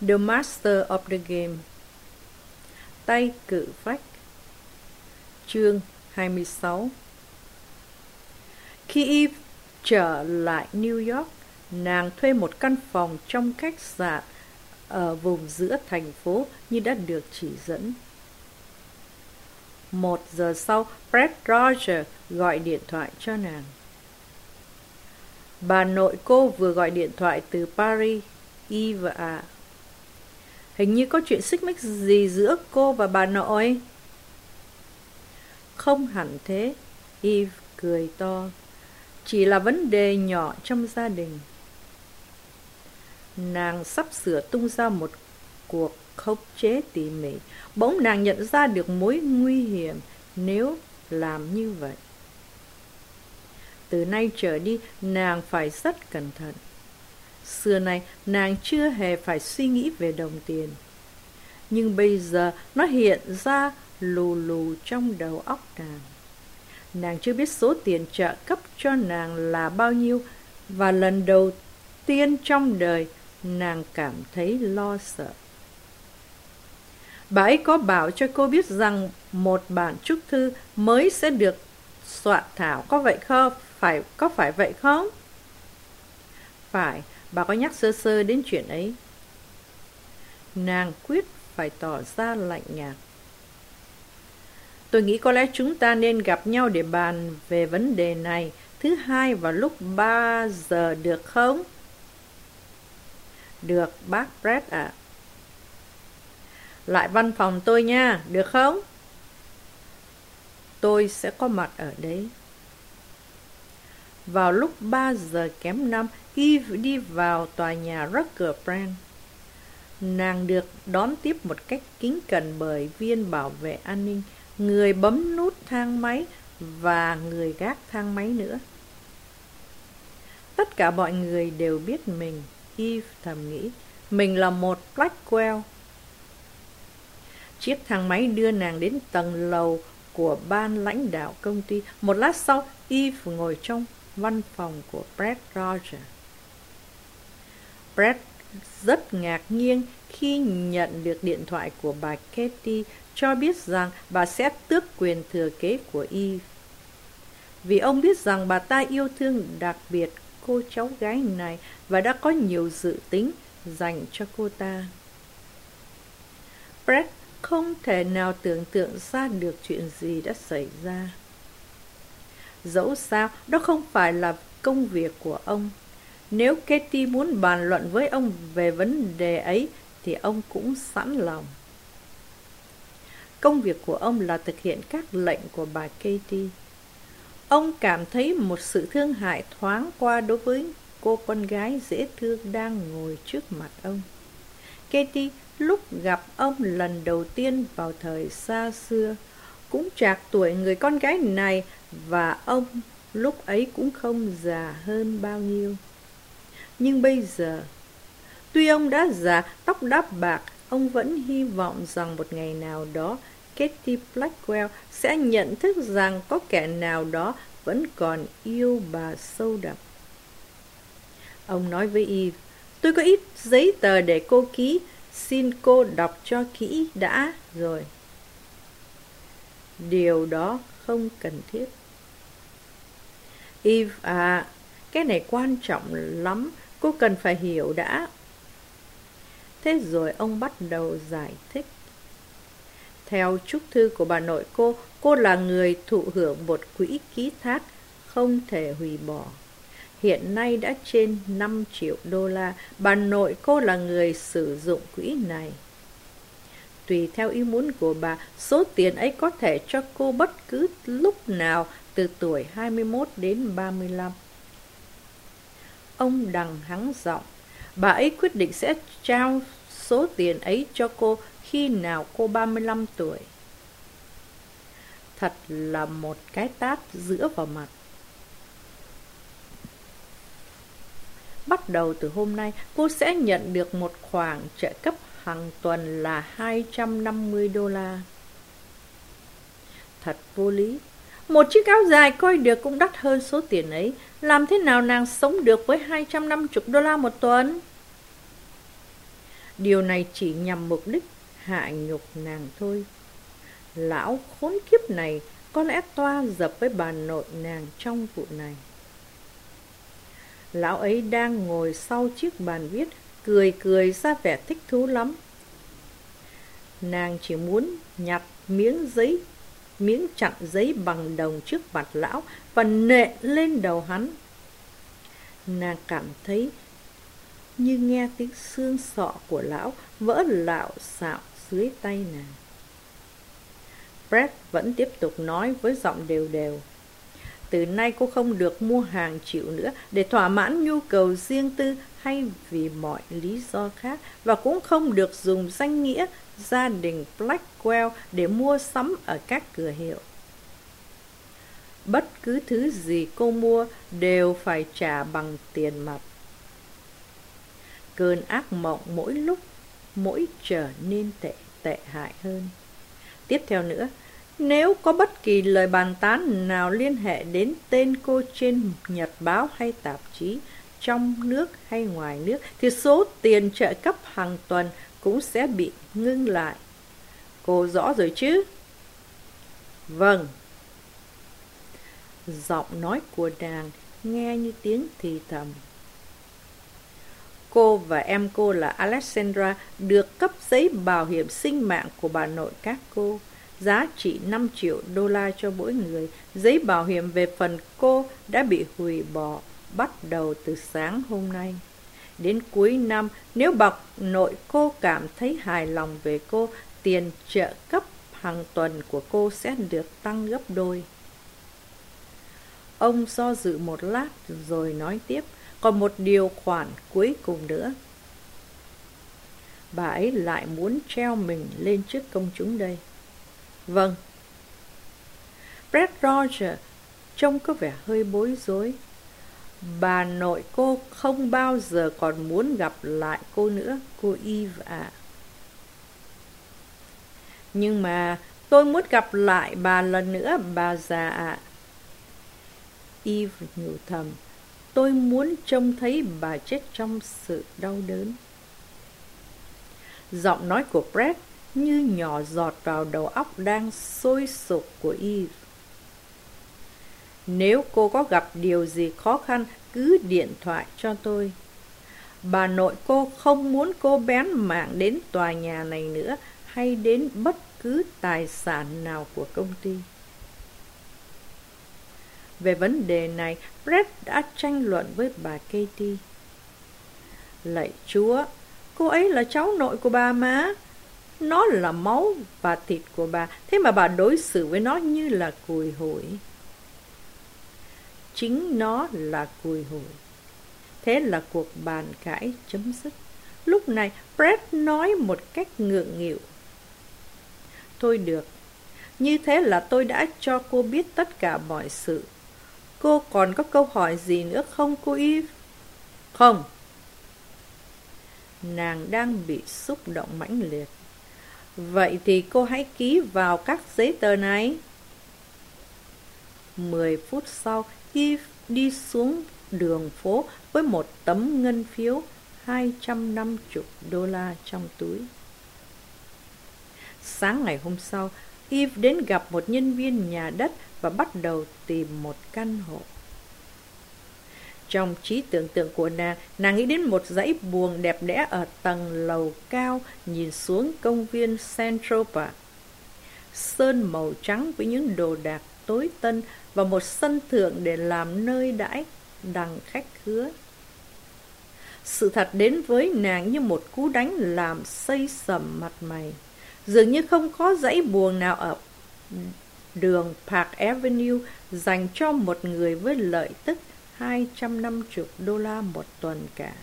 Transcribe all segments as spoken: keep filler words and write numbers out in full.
The Master of the Game. Tay cự phách. Chương hai mươi sáu. Khi Eve trở lại New York, nàng thuê một căn phòng trong khách sạn ở vùng giữa thành phố như đã được chỉ dẫn. Một giờ sau, Fred Rogers gọi điện thoại cho nàng. Bà nội cô vừa gọi điện thoại từ Paris. Eve à, hình như có chuyện xích mích gì giữa cô và bà nội. Không hẳn thế, Eve cười to. Chỉ là vấn đề nhỏ trong gia đình. Nàng sắp sửa tung ra một cuộc khống chế tỉ mỉ. Bỗng nàng nhận ra được mối nguy hiểm nếu làm như vậy. Từ nay trở đi, nàng phải rất cẩn thận. Xưa nay, nàng chưa hề phải suy nghĩ về đồng tiền. Nhưng bây giờ, nó hiện ra lù lù trong đầu óc nàng. Nàng chưa biết số tiền trợ cấp cho nàng là bao nhiêu, và lần đầu tiên trong đời, nàng cảm thấy lo sợ. Bà ấy có bảo cho cô biết rằng một bản chúc thư mới sẽ được soạn thảo, có vậy không? Phải, có phải vậy không? Phải, bà có nhắc sơ sơ đến chuyện ấy. Nàng quyết phải tỏ ra lạnh nhạt. Tôi nghĩ có lẽ chúng ta nên gặp nhau để bàn về vấn đề này thứ hai vào lúc ba giờ được không? Được, bác Fred ạ. À. Lại văn phòng tôi nha, được không? Tôi sẽ có mặt ở đấy. Vào lúc ba giờ kém năm, Eve đi vào tòa nhà Rucker Brand. Nàng được đón tiếp một cách kính cẩn bởi viên bảo vệ an ninh, người bấm nút thang máy và người gác thang máy nữa. Tất cả mọi người đều biết mình, Eve thầm nghĩ, mình là một Blackwell. Chiếc thang máy đưa nàng đến tầng lầu của ban lãnh đạo công ty. Một lát sau, Eve ngồi trong văn phòng của Fred Rogers. Fred rất ngạc nhiên khi nhận được điện thoại của bà Katie cho biết rằng bà sẽ tước quyền thừa kế của Eve. Vì ông biết rằng bà ta yêu thương đặc biệt cô cháu gái này và đã có nhiều dự tính dành cho cô ta. Fred không thể nào tưởng tượng ra được chuyện gì đã xảy ra. Dẫu sao, đó không phải là công việc của ông. Nếu Katie muốn bàn luận với ông về vấn đề ấy, thì ông cũng sẵn lòng. Công việc của ông là thực hiện các lệnh của bà Katie. Ông cảm thấy một sự thương hại thoáng qua đối với cô con gái dễ thương đang ngồi trước mặt ông. Katie lúc gặp ông lần đầu tiên vào thời xa xưa cũng trạc tuổi người con gái này, và ông lúc ấy cũng không già hơn bao nhiêu. Nhưng bây giờ, tuy ông đã già, tóc đã bạc, ông vẫn hy vọng rằng một ngày nào đó Katie Blackwell sẽ nhận thức rằng có kẻ nào đó vẫn còn yêu bà sâu đậm. Ông nói với Eve, tôi có ít giấy tờ để cô ký, xin cô đọc cho kỹ đã rồi. Điều đó không cần thiết. Eve à, cái này quan trọng lắm, cô cần phải hiểu đã. Thế rồi ông bắt đầu giải thích. Theo chúc thư của bà nội cô, cô là người thụ hưởng một quỹ ký thác không thể hủy bỏ. Hiện nay đã trên năm triệu đô la, bà nội cô là người sử dụng quỹ này. Tùy theo ý muốn của bà, số tiền ấy có thể cho cô bất cứ lúc nào từ tuổi hai mươi mốt đến ba mươi lăm. Ông đằng hắng giọng, bà ấy quyết định sẽ trao số tiền ấy cho cô khi nào cô ba mươi lăm tuổi. Thật là một cái tát giữa vào mặt. Bắt đầu từ hôm nay, cô sẽ nhận được một khoản trợ cấp hàng tuần là hai trăm năm mươi đô la. Thật vô lý. Một chiếc áo dài coi được cũng đắt hơn số tiền ấy. Làm thế nào nàng sống được với hai trăm năm mươi đô la một tuần? Điều này chỉ nhằm mục đích hạ nhục nàng thôi. Lão khốn kiếp này có lẽ toa dập với bà nội nàng trong vụ này. Lão ấy đang ngồi sau chiếc bàn viết, cười cười ra vẻ thích thú lắm. Nàng chỉ muốn nhặt miếng giấy, miếng chặn giấy bằng đồng trước mặt lão và nện lên đầu hắn. Nàng cảm thấy như nghe tiếng xương sọ của lão vỡ lạo xạo dưới tay nàng. Brett vẫn tiếp tục nói với giọng đều đều. Từ nay cô không được mua hàng chịu nữa để thỏa mãn nhu cầu riêng tư hay vì mọi lý do khác, và cũng không được dùng danh nghĩa gia đình Blackwell để mua sắm ở các cửa hiệu. Bất cứ thứ gì cô mua đều phải trả bằng tiền mặt. Cơn ác mộng mỗi lúc mỗi trở nên tệ tệ hại hơn. Tiếp theo nữa, nếu có bất kỳ lời bàn tán nào liên hệ đến tên cô trên nhật báo hay tạp chí, trong nước hay ngoài nước, thì số tiền trợ cấp hàng tuần cũng sẽ bị ngưng lại. Cô rõ rồi chứ? Vâng. Giọng nói của nàng nghe như tiếng thì thầm. Cô và em cô là Alexandra được cấp giấy bảo hiểm sinh mạng của bà nội các cô, giá trị năm triệu đô la cho mỗi người. Giấy bảo hiểm về phần cô đã bị hủy bỏ bắt đầu từ sáng hôm nay. Đến cuối năm, nếu bà nội cô cảm thấy hài lòng về cô, tiền trợ cấp hàng tuần của cô sẽ được tăng gấp đôi. Ông do dự một lát rồi nói tiếp, còn một điều khoản cuối cùng nữa. Bà ấy lại muốn treo mình lên trước công chúng đây. Vâng. Brett Rogers trông có vẻ hơi bối rối. Bà nội cô không bao giờ còn muốn gặp lại cô nữa, cô Eve ạ. À. Nhưng mà tôi muốn gặp lại bà lần nữa, bà già ạ. À. Eve nhủ thầm, tôi muốn trông thấy bà chết trong sự đau đớn. Giọng nói của Brett như nhỏ giọt vào đầu óc đang sôi sục của Eve. Nếu cô có gặp điều gì khó khăn, cứ điện thoại cho tôi. Bà nội cô không muốn cô bén mảng đến tòa nhà này nữa, hay đến bất cứ tài sản nào của công ty. Về vấn đề này, Brett đã tranh luận với bà Katie. Lạy Chúa, cô ấy là cháu nội của bà mà. Nó là máu và thịt của bà, thế mà bà đối xử với nó như là cùi hủi. Chính nó là cùi hủi. Thế là cuộc bàn cãi chấm dứt. Lúc này, Brett nói một cách ngượng nghịu. Thôi được, như thế là tôi đã cho cô biết tất cả mọi sự. Cô còn có câu hỏi gì nữa không cô Eve? Không. Nàng đang bị xúc động mãnh liệt. Vậy thì cô hãy ký vào các giấy tờ này. Mười phút sau, Eve đi xuống đường phố với một tấm ngân phiếu hai trăm năm mươi đô la trong túi. Sáng ngày hôm sau, Eve đến gặp một nhân viên nhà đất và bắt đầu tìm một căn hộ. Trong trí tưởng tượng của nàng, nàng nghĩ đến một dãy buồng đẹp đẽ ở tầng lầu cao nhìn xuống công viên Central Park. Sơn màu trắng với những đồ đạc tối tân và một sân thượng để làm nơi đãi đằng khách khứa. Sự thật đến với nàng như một cú đánh làm xây sầm mặt mày. Dường như không có dãy buồng nào ở đường Park Avenue dành cho một người với lợi tức hai trăm năm mươi đô la một tuần cả.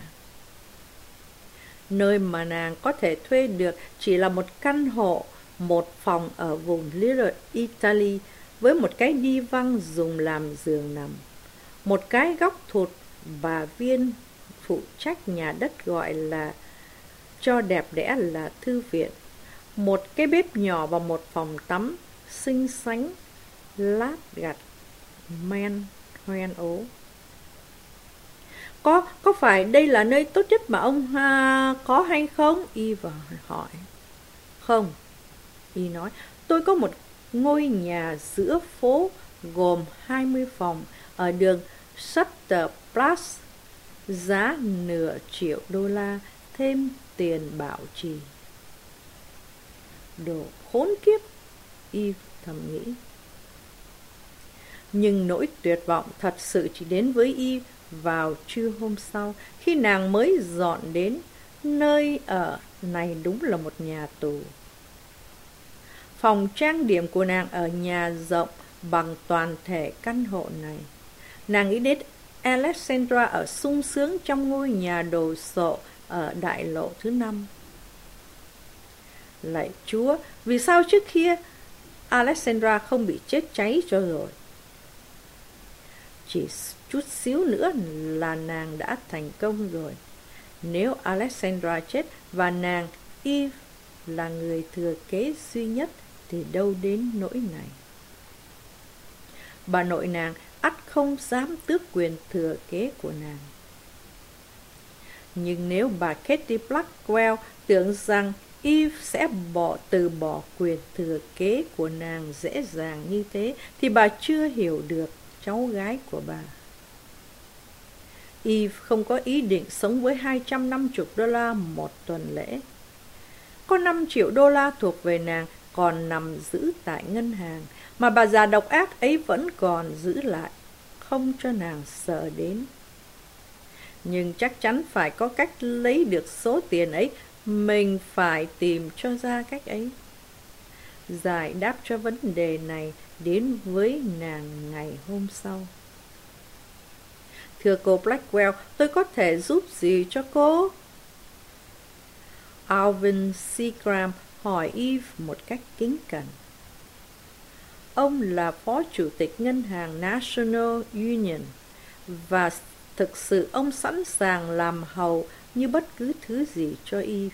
Nơi mà nàng có thể thuê được chỉ là một căn hộ, một phòng ở vùng Little Italy với một cái đi văng dùng làm giường nằm, một cái góc thụt và viên phụ trách nhà đất gọi là cho đẹp đẽ là thư viện, một cái bếp nhỏ và một phòng tắm xinh xắn lát gạch men hoen ố. Có, có phải đây là nơi tốt nhất mà ông ha, có hay không? Eve hỏi. Không, Y nói, tôi có một ngôi nhà giữa phố gồm hai mươi phòng ở đường Sutterplatz, giá nửa triệu đô la thêm tiền bảo trì. Đồ khốn kiếp, Eve thầm nghĩ. Nhưng nỗi tuyệt vọng thật sự chỉ đến với Eve vào trưa hôm sau, khi nàng mới dọn đến. Nơi ở này đúng là một nhà tù. Phòng trang điểm của nàng ở nhà rộng bằng toàn thể căn hộ này. Nàng nghĩ đến Alexandra ở sung sướng trong ngôi nhà đồ sộ ở đại lộ thứ năm. Lạy Chúa, vì sao trước kia Alexandra không bị chết cháy cho rồi? Chỉ chút xíu nữa là nàng đã thành công rồi. Nếu Alexandra chết và nàng, Eve, là người thừa kế duy nhất, thì đâu đến nỗi này. Bà nội nàng ắt không dám tước quyền thừa kế của nàng. Nhưng nếu bà Katie Blackwell tưởng rằng Eve sẽ bỏ từ bỏ quyền thừa kế của nàng dễ dàng như thế, thì bà chưa hiểu được cháu gái của bà. Eve không có ý định sống với hai trăm năm mươi đô la một tuần lễ. Có năm triệu đô la thuộc về nàng còn nằm giữ tại ngân hàng, mà bà già độc ác ấy vẫn còn giữ lại, không cho nàng sợ đến. Nhưng chắc chắn phải có cách lấy được số tiền ấy, mình phải tìm cho ra cách ấy. Giải đáp cho vấn đề này đến với nàng ngày hôm sau. Thưa cô Blackwell, tôi có thể giúp gì cho cô? Alvin Seagram hỏi Eve một cách kính cẩn. Ông là phó chủ tịch ngân hàng National Union, và thực sự ông sẵn sàng làm hầu như bất cứ thứ gì cho Eve.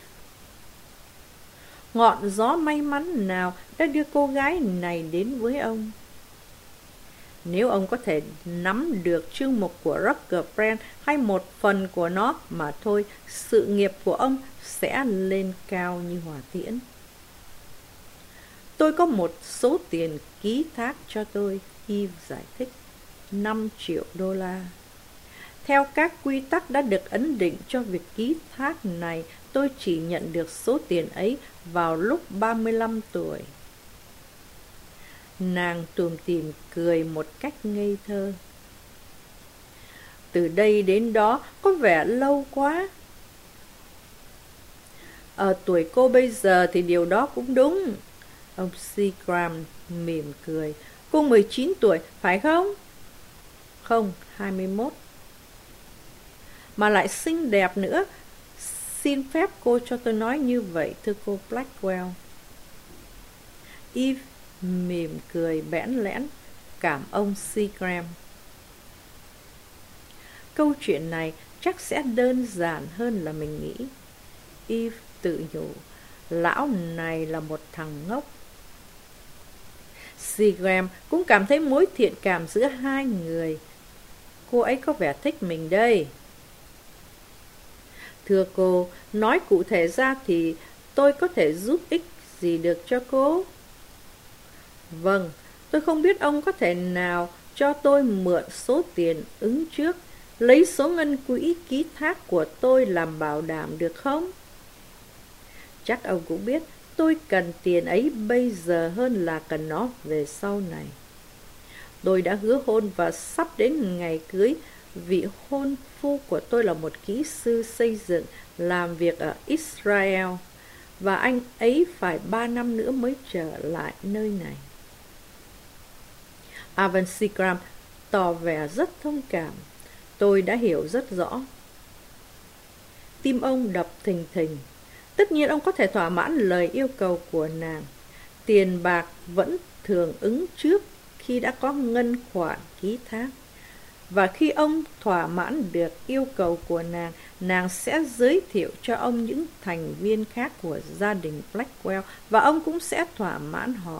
Ngọn gió may mắn nào đã đưa cô gái này đến với ông? Nếu ông có thể nắm được chương mục của Roger Brand hay một phần của nó mà thôi, sự nghiệp của ông sẽ lên cao như hỏa tiễn. Tôi có một số tiền ký thác cho tôi, Eve giải thích, năm triệu đô la. Theo các quy tắc đã được ấn định cho việc ký thác này, tôi chỉ nhận được số tiền ấy vào lúc ba mươi lăm tuổi. Nàng tủm tỉm cười một cách ngây thơ. Từ đây đến đó có vẻ lâu quá. Ở tuổi cô bây giờ thì điều đó cũng đúng. Ông Seagram mỉm cười. Cô mười chín tuổi, phải không? Không, hai mươi mốt. Mà lại xinh đẹp nữa. Xin phép cô cho tôi nói như vậy, thưa cô Blackwell. Eve mỉm cười bẽn lẽn, cảm ông Seagram. Câu chuyện này chắc sẽ đơn giản hơn là mình nghĩ. Eve tự nhủ, lão này là một thằng ngốc. Seagram cũng cảm thấy mối thiện cảm giữa hai người. Cô ấy có vẻ thích mình đây. Thưa cô, nói cụ thể ra thì tôi có thể giúp ích gì được cho cô? Vâng, tôi không biết ông có thể nào cho tôi mượn số tiền ứng trước, lấy số ngân quỹ ký thác của tôi làm bảo đảm được không? Chắc ông cũng biết tôi cần tiền ấy bây giờ hơn là cần nó về sau này. Tôi đã hứa hôn và sắp đến ngày cưới. Vị hôn phu của tôi là một kỹ sư xây dựng làm việc ở Israel, và anh ấy phải ba năm nữa mới trở lại nơi này. Alvin Seagram tỏ vẻ rất thông cảm. Tôi đã hiểu rất rõ. Tim ông đập thình thình. Tất nhiên ông có thể thỏa mãn lời yêu cầu của nàng. Tiền bạc vẫn thường ứng trước khi đã có ngân khoản ký thác. Và khi ông thỏa mãn được yêu cầu của nàng, nàng sẽ giới thiệu cho ông những thành viên khác của gia đình Blackwell, và ông cũng sẽ thỏa mãn họ.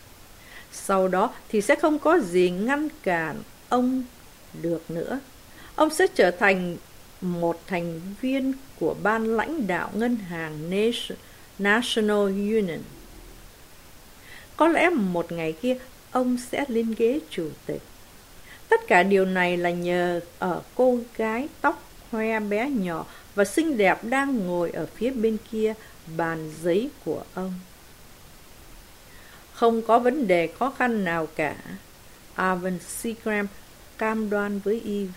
Sau đó thì sẽ không có gì ngăn cản ông được nữa. Ông sẽ trở thành một thành viên của ban lãnh đạo ngân hàng National Union. Có lẽ một ngày kia ông sẽ lên ghế chủ tịch. Tất cả điều này là nhờ ở cô gái tóc hoe bé nhỏ và xinh đẹp đang ngồi ở phía bên kia bàn giấy của ông. Không có vấn đề khó khăn nào cả, Alvin Seagram cam đoan với Eve.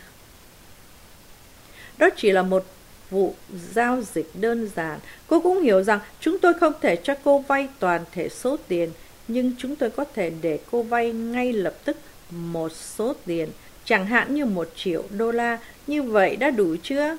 Đó chỉ là một vụ giao dịch đơn giản. Cô cũng hiểu rằng chúng tôi không thể cho cô vay toàn thể số tiền, nhưng chúng tôi có thể để cô vay ngay lập tức một số tiền, chẳng hạn như một triệu đô la. Như vậy đã đủ chưa?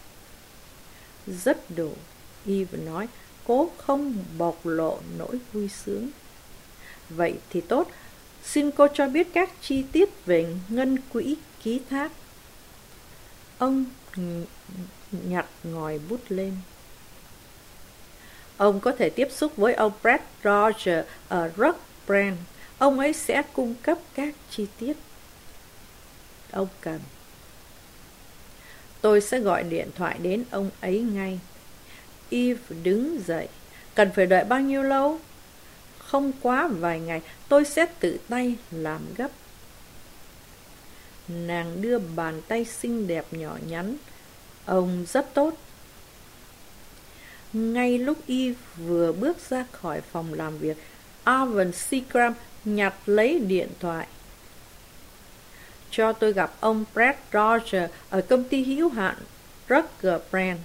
Rất đủ, Eve nói, cố không bộc lộ nỗi vui sướng. Vậy thì tốt, xin cô cho biết các chi tiết về ngân quỹ ký thác. Ông nhặt ngòi bút lên. Ông có thể tiếp xúc với ông Brett Rogers ở Rock Brand. Ông ấy sẽ cung cấp các chi tiết ông cần. Tôi sẽ gọi điện thoại đến ông ấy ngay. Eve đứng dậy. Cần phải đợi bao nhiêu lâu? Không quá vài ngày, tôi sẽ tự tay làm gấp. Nàng đưa bàn tay xinh đẹp nhỏ nhắn. Ông rất tốt. Ngay lúc Eve vừa bước ra khỏi phòng làm việc, Alvin Seagram nhặt lấy điện thoại. Cho tôi gặp ông Brett Rogers ở công ty hữu hạn Rucker Brand.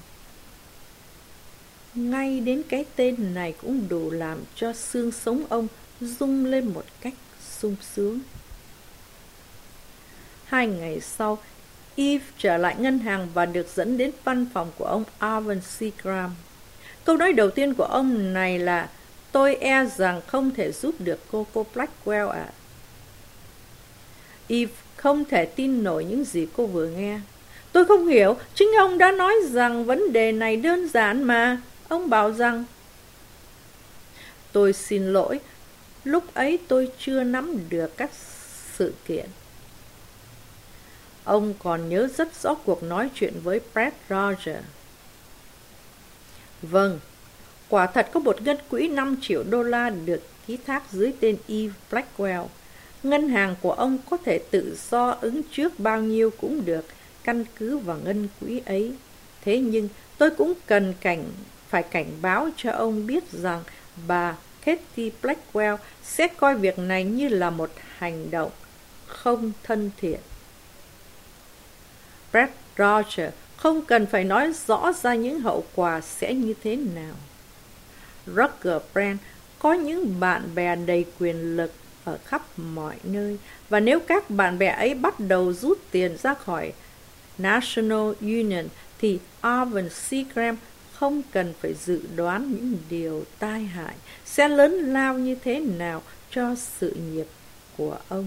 Ngay đến cái tên này cũng đủ làm cho xương sống ông rung lên một cách sung sướng. Hai ngày sau, Eve trở lại ngân hàng và được dẫn đến văn phòng của ông Alvin Seagram. Câu nói đầu tiên của ông này là: tôi e rằng không thể giúp được cô cô Blackwell ạ. À. Eve không thể tin nổi những gì cô vừa nghe. Tôi không hiểu, chính ông đã nói rằng vấn đề này đơn giản mà. Ông bảo rằng... Tôi xin lỗi, lúc ấy tôi chưa nắm được các sự kiện. Ông còn nhớ rất rõ cuộc nói chuyện với Brett Rogers. Vâng, quả thật có một ngân quỹ năm triệu đô la được ký thác dưới tên Eve Blackwell. Ngân hàng của ông có thể tự do ứng trước bao nhiêu cũng được, căn cứ vào ngân quỹ ấy. Thế nhưng tôi cũng cần cảnh phải cảnh báo cho ông biết rằng bà Katie Blackwell sẽ coi việc này như là một hành động không thân thiện. Brett Rogers không cần phải nói rõ ra những hậu quả sẽ như thế nào. Rucker Brand có những bạn bè đầy quyền lực ở khắp mọi nơi, và nếu các bạn bè ấy bắt đầu rút tiền ra khỏi National Union thì Alvin Seagram không cần phải dự đoán những điều tai hại sẽ lớn lao như thế nào cho sự nghiệp của ông.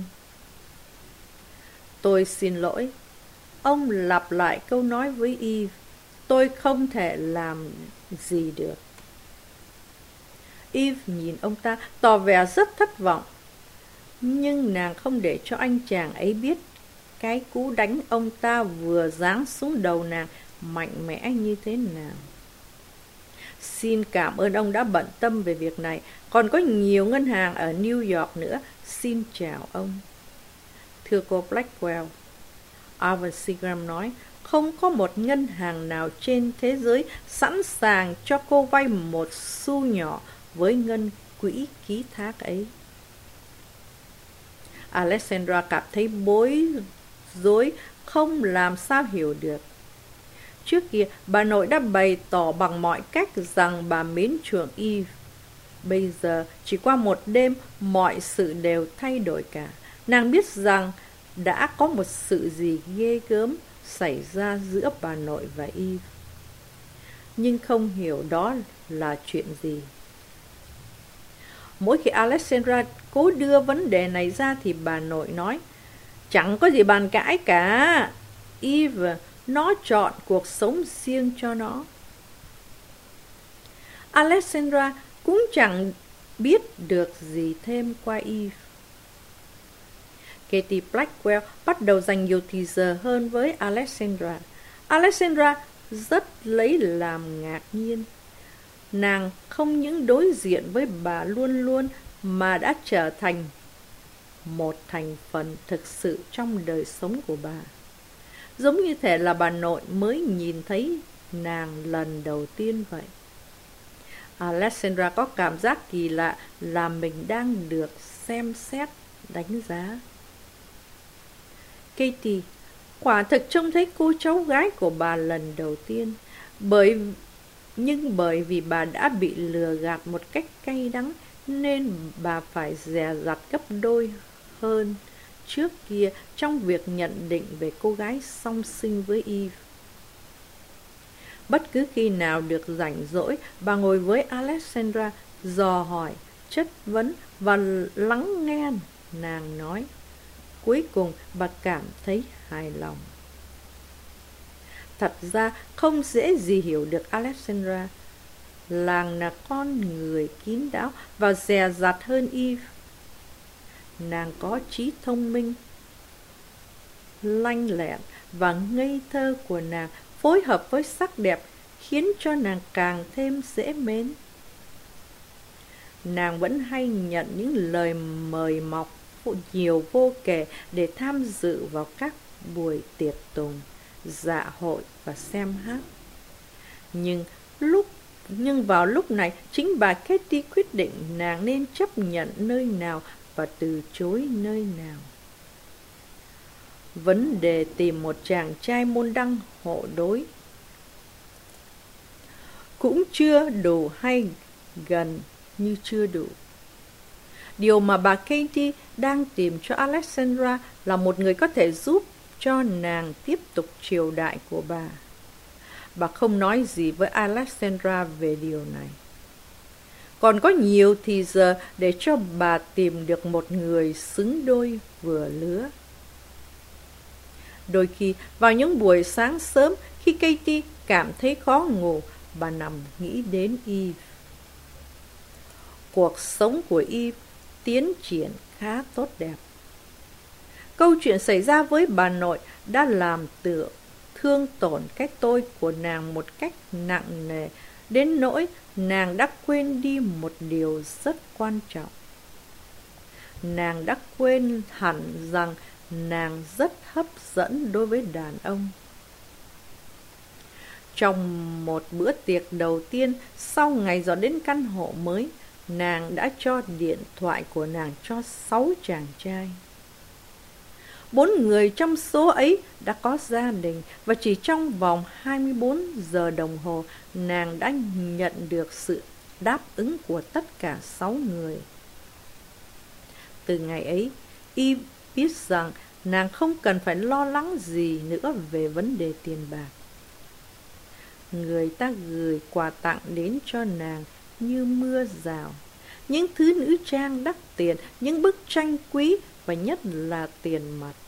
Tôi xin lỗi. Ông lặp lại câu nói với Eve. Tôi không thể làm gì được. Eve nhìn ông ta, tỏ vẻ rất thất vọng. Nhưng nàng không để cho anh chàng ấy biết cái cú đánh ông ta vừa giáng xuống đầu nàng mạnh mẽ như thế nào. Xin cảm ơn ông đã bận tâm về việc này. Còn có nhiều ngân hàng ở New York nữa. Xin chào ông. Thưa cô Blackwell, Alvin Seagram nói, không có một ngân hàng nào trên thế giới sẵn sàng cho cô vay một xu nhỏ với ngân quỹ ký thác ấy. Alexandra cảm thấy bối rối, không làm sao hiểu được. Trước kia, bà nội đã bày tỏ bằng mọi cách rằng bà mến chuộng Eve. Bây giờ, chỉ qua một đêm, mọi sự đều thay đổi cả. Nàng biết rằng đã có một sự gì ghê gớm xảy ra giữa bà nội và Eve. Nhưng không hiểu đó là chuyện gì. Mỗi khi Alexandra cố đưa vấn đề này ra thì bà nội nói, chẳng có gì bàn cãi cả. Eve, nó chọn cuộc sống riêng cho nó. Alexandra cũng chẳng biết được gì thêm qua Eve. Katie Blackwell bắt đầu dành nhiều thì giờ hơn với Alexandra. Alexandra rất lấy làm ngạc nhiên. Nàng không những đối diện với bà luôn luôn mà đã trở thành một thành phần thực sự trong đời sống của bà. Giống như thể là bà nội mới nhìn thấy nàng lần đầu tiên vậy. Alexandra có cảm giác kỳ lạ là mình đang được xem xét, đánh giá. Katie, quả thực trông thấy cô cháu gái của bà lần đầu tiên, bởi nhưng bởi vì bà đã bị lừa gạt một cách cay đắng nên bà phải dè dặt gấp đôi hơn trước kia trong việc nhận định về cô gái song sinh với Eve. Bất cứ khi nào được rảnh rỗi, bà ngồi với Alexandra, dò hỏi, chất vấn và lắng nghe nàng nói. Cuối cùng bà cảm thấy hài lòng. Thật ra không dễ gì hiểu được Alexandra. Nàng là con người kín đáo và dè dặt hơn Eve. Nàng có trí thông minh, lanh lẹn và ngây thơ của nàng phối hợp với sắc đẹp khiến cho nàng càng thêm dễ mến. Nàng vẫn hay nhận những lời mời mọc nhiều vô kể để tham dự vào các buổi tiệc tùng, dạ hội và xem hát. Nhưng lúc nhưng vào lúc này, chính bà Katie quyết định nàng nên chấp nhận nơi nào và từ chối nơi nào. Vấn đề tìm một chàng trai môn đăng hộ đối cũng chưa đủ hay gần như chưa đủ. Điều mà bà Katie đang tìm cho Alexandra là một người có thể giúp cho nàng tiếp tục triều đại của bà. Bà không nói gì với Alexandra về điều này. Còn có nhiều thì giờ để cho bà tìm được một người xứng đôi vừa lứa. Đôi khi, vào những buổi sáng sớm, khi Katie cảm thấy khó ngủ, bà nằm nghĩ đến Eve. Cuộc sống của Eve tiến triển khá tốt đẹp. Câu chuyện xảy ra với bà nội đã làm tựa thương tổn cái tôi của nàng một cách nặng nề, đến nỗi nàng đã quên đi một điều rất quan trọng. Nàng đã quên hẳn rằng nàng rất hấp dẫn đối với đàn ông. Trong một bữa tiệc đầu tiên, sau ngày dọn đến căn hộ mới, nàng đã cho điện thoại của nàng cho sáu chàng trai. Bốn người trong số ấy đã có gia đình và chỉ trong vòng hai mươi bốn giờ đồng hồ, nàng đã nhận được sự đáp ứng của tất cả sáu người. Từ ngày ấy, Eve biết rằng nàng không cần phải lo lắng gì nữa về vấn đề tiền bạc. Người ta gửi quà tặng đến cho nàng như mưa rào. Những thứ nữ trang đắt tiền, những bức tranh quý và nhất là tiền mặt.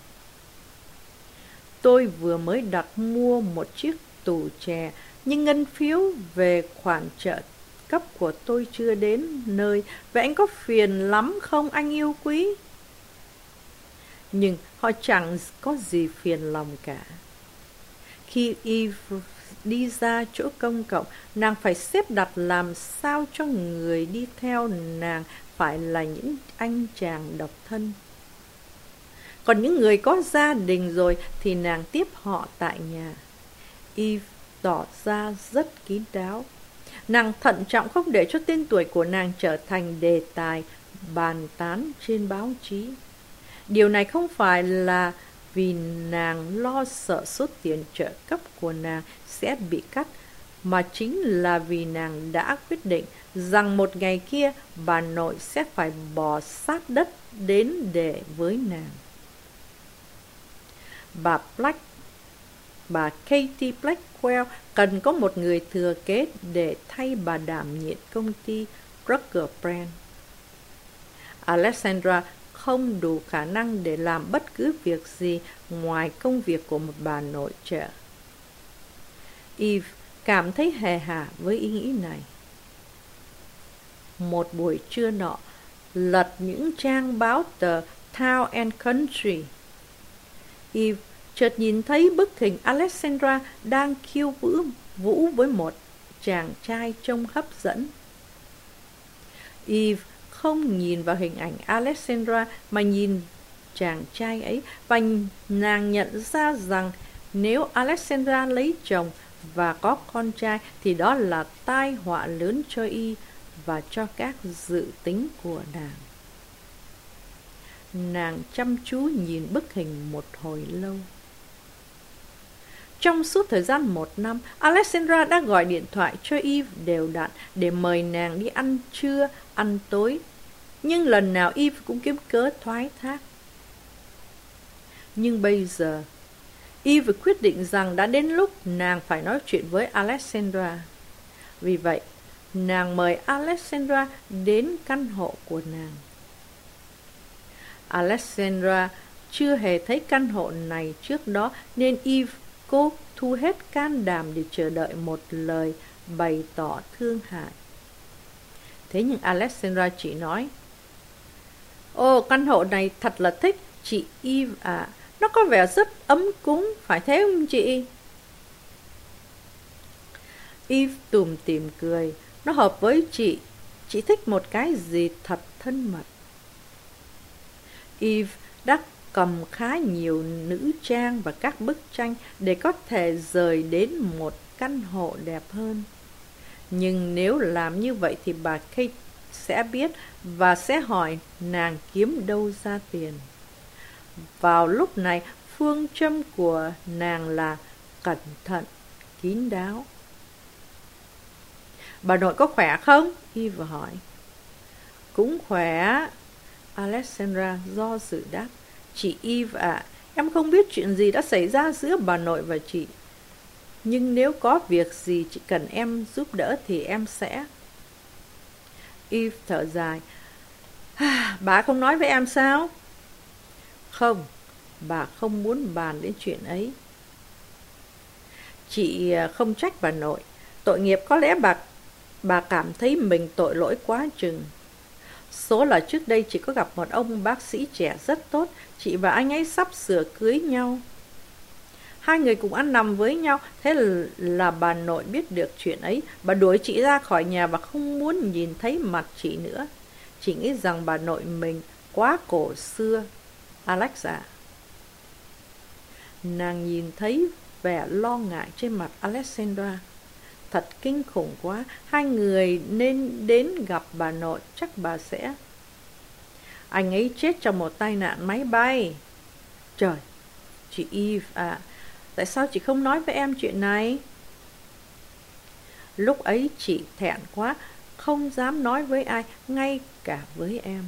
Tôi vừa mới đặt mua một chiếc tủ chè, nhưng ngân phiếu về khoản trợ cấp của tôi chưa đến nơi. Vậy anh có phiền lắm không anh yêu quý? Nhưng họ chẳng có gì phiền lòng cả. Khi Eve đi ra chỗ công cộng, nàng phải xếp đặt làm sao cho người đi theo nàng phải là những anh chàng độc thân. Còn những người có gia đình rồi thì nàng tiếp họ tại nhà. Eve tỏ ra rất kín đáo. Nàng thận trọng không để cho tên tuổi của nàng trở thành đề tài bàn tán trên báo chí. Điều này không phải là vì nàng lo sợ số tiền trợ cấp của nàng sẽ bị cắt, mà chính là vì nàng đã quyết định rằng một ngày kia bà nội sẽ phải bò sát đất đến để với nàng. Bà Black, bà Katie Blackwell cần có một người thừa kế để thay bà đảm nhiệm công ty Rucker Brand. Alexandra không đủ khả năng để làm bất cứ việc gì ngoài công việc của một bà nội trợ. Eve cảm thấy hề hà với ý nghĩ này. Một buổi trưa nọ, lật những trang báo tờ, Town and Country. Eve chợt nhìn thấy bức hình Alexandra đang khiêu vũ, vũ với một chàng trai trông hấp dẫn. Eve không nhìn vào hình ảnh Alexandra mà nhìn chàng trai ấy, và nàng nhận ra rằng nếu Alexandra lấy chồng và có con trai thì đó là tai họa lớn cho y và cho các dự tính của nàng. Nàng chăm chú nhìn bức hình một hồi lâu. Trong suốt thời gian một năm, Alexandra đã gọi điện thoại cho Eve đều đặn để mời nàng đi ăn trưa, ăn tối. Nhưng lần nào Eve cũng kiếm cớ thoái thác. Nhưng bây giờ, Eve quyết định rằng đã đến lúc nàng phải nói chuyện với Alexandra. Vì vậy, nàng mời Alexandra đến căn hộ của nàng. Alexandra chưa hề thấy căn hộ này trước đó, nên Eve cô thu hết can đảm để chờ đợi một lời bày tỏ thương hại. Thế nhưng Alexandra chỉ nói: "Ồ, căn hộ này thật là thích, chị Eve à. À, nó có vẻ rất ấm cúng, phải thế không chị?" Eve tủm tỉm cười: "Nó hợp với chị. Chị thích một cái gì thật thân mật." Eve đã cầm khá nhiều nữ trang và các bức tranh để có thể rời đến một căn hộ đẹp hơn. Nhưng nếu làm như vậy thì bà Kate sẽ biết và sẽ hỏi nàng kiếm đâu ra tiền. Vào lúc này, phương châm của nàng là cẩn thận, kín đáo. "Bà nội có khỏe không?" Eve hỏi. "Cũng khỏe." Alexandra do dự đáp. "Chị Eve ạ, à, em không biết chuyện gì đã xảy ra giữa bà nội và chị. Nhưng nếu có việc gì chị cần em giúp đỡ thì em sẽ..." Eve thở dài. "Bà không nói với em sao?" "Không, bà không muốn bàn đến chuyện ấy." "Chị không trách bà nội. Tội nghiệp có lẽ bà, bà cảm thấy mình tội lỗi quá chừng. Số là trước đây chị có gặp một ông bác sĩ trẻ rất tốt. Chị và anh ấy sắp sửa cưới nhau. Hai người cùng ăn nằm với nhau. Thế là, là bà nội biết được chuyện ấy. Bà đuổi chị ra khỏi nhà và không muốn nhìn thấy mặt chị nữa. Chị nghĩ rằng bà nội mình quá cổ xưa, Alex ạ." Nàng nhìn thấy vẻ lo ngại trên mặt Alexandra. Thật kinh khủng quá. Hai người nên đến gặp bà nội. Chắc bà sẽ... "Anh ấy chết trong một tai nạn máy bay." "Trời, chị Eve à, tại sao chị không nói với em chuyện này?" "Lúc ấy chị thẹn quá, không dám nói với ai, ngay cả với em."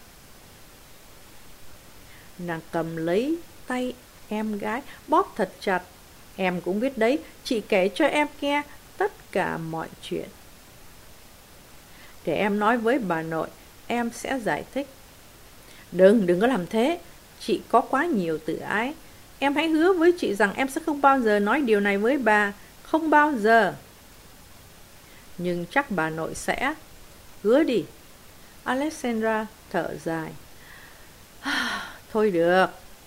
Nàng cầm lấy tay em gái, bóp thật chặt. "Em cũng biết đấy, chị kể cho em nghe tất cả mọi chuyện. Để em nói với bà nội, em sẽ giải thích." "Đừng, đừng có làm thế. Chị có quá nhiều tự ái. Em hãy hứa với chị rằng em sẽ không bao giờ nói điều này với bà. Không bao giờ." "Nhưng chắc bà nội sẽ." "Hứa đi." Alexandra thở dài. "Thôi được.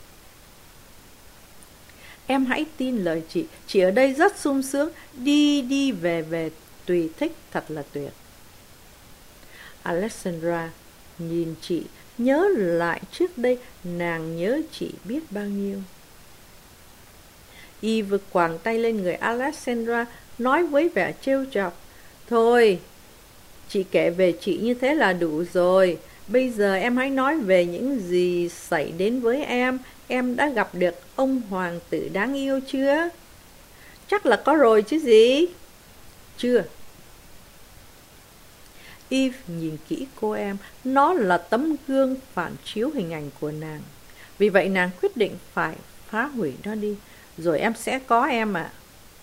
Em hãy tin lời chị. Chị ở đây rất sung sướng. Đi đi về về tùy thích, thật là tuyệt." Alexandra nhìn chị, nhớ lại trước đây nàng nhớ chị biết bao nhiêu. Eve quàng tay lên người Alexandra, nói với vẻ trêu chọc: "Thôi, chị kể về chị như thế là đủ rồi. Bây giờ em hãy nói về những gì xảy đến với em. Em đã gặp được ông hoàng tử đáng yêu chưa?" "Chắc là có rồi chứ gì." "Chưa." Eve nhìn kỹ cô em. Nó là tấm gương phản chiếu hình ảnh của nàng. Vì vậy nàng quyết định phải phá hủy nó đi. "Rồi em sẽ có em ạ."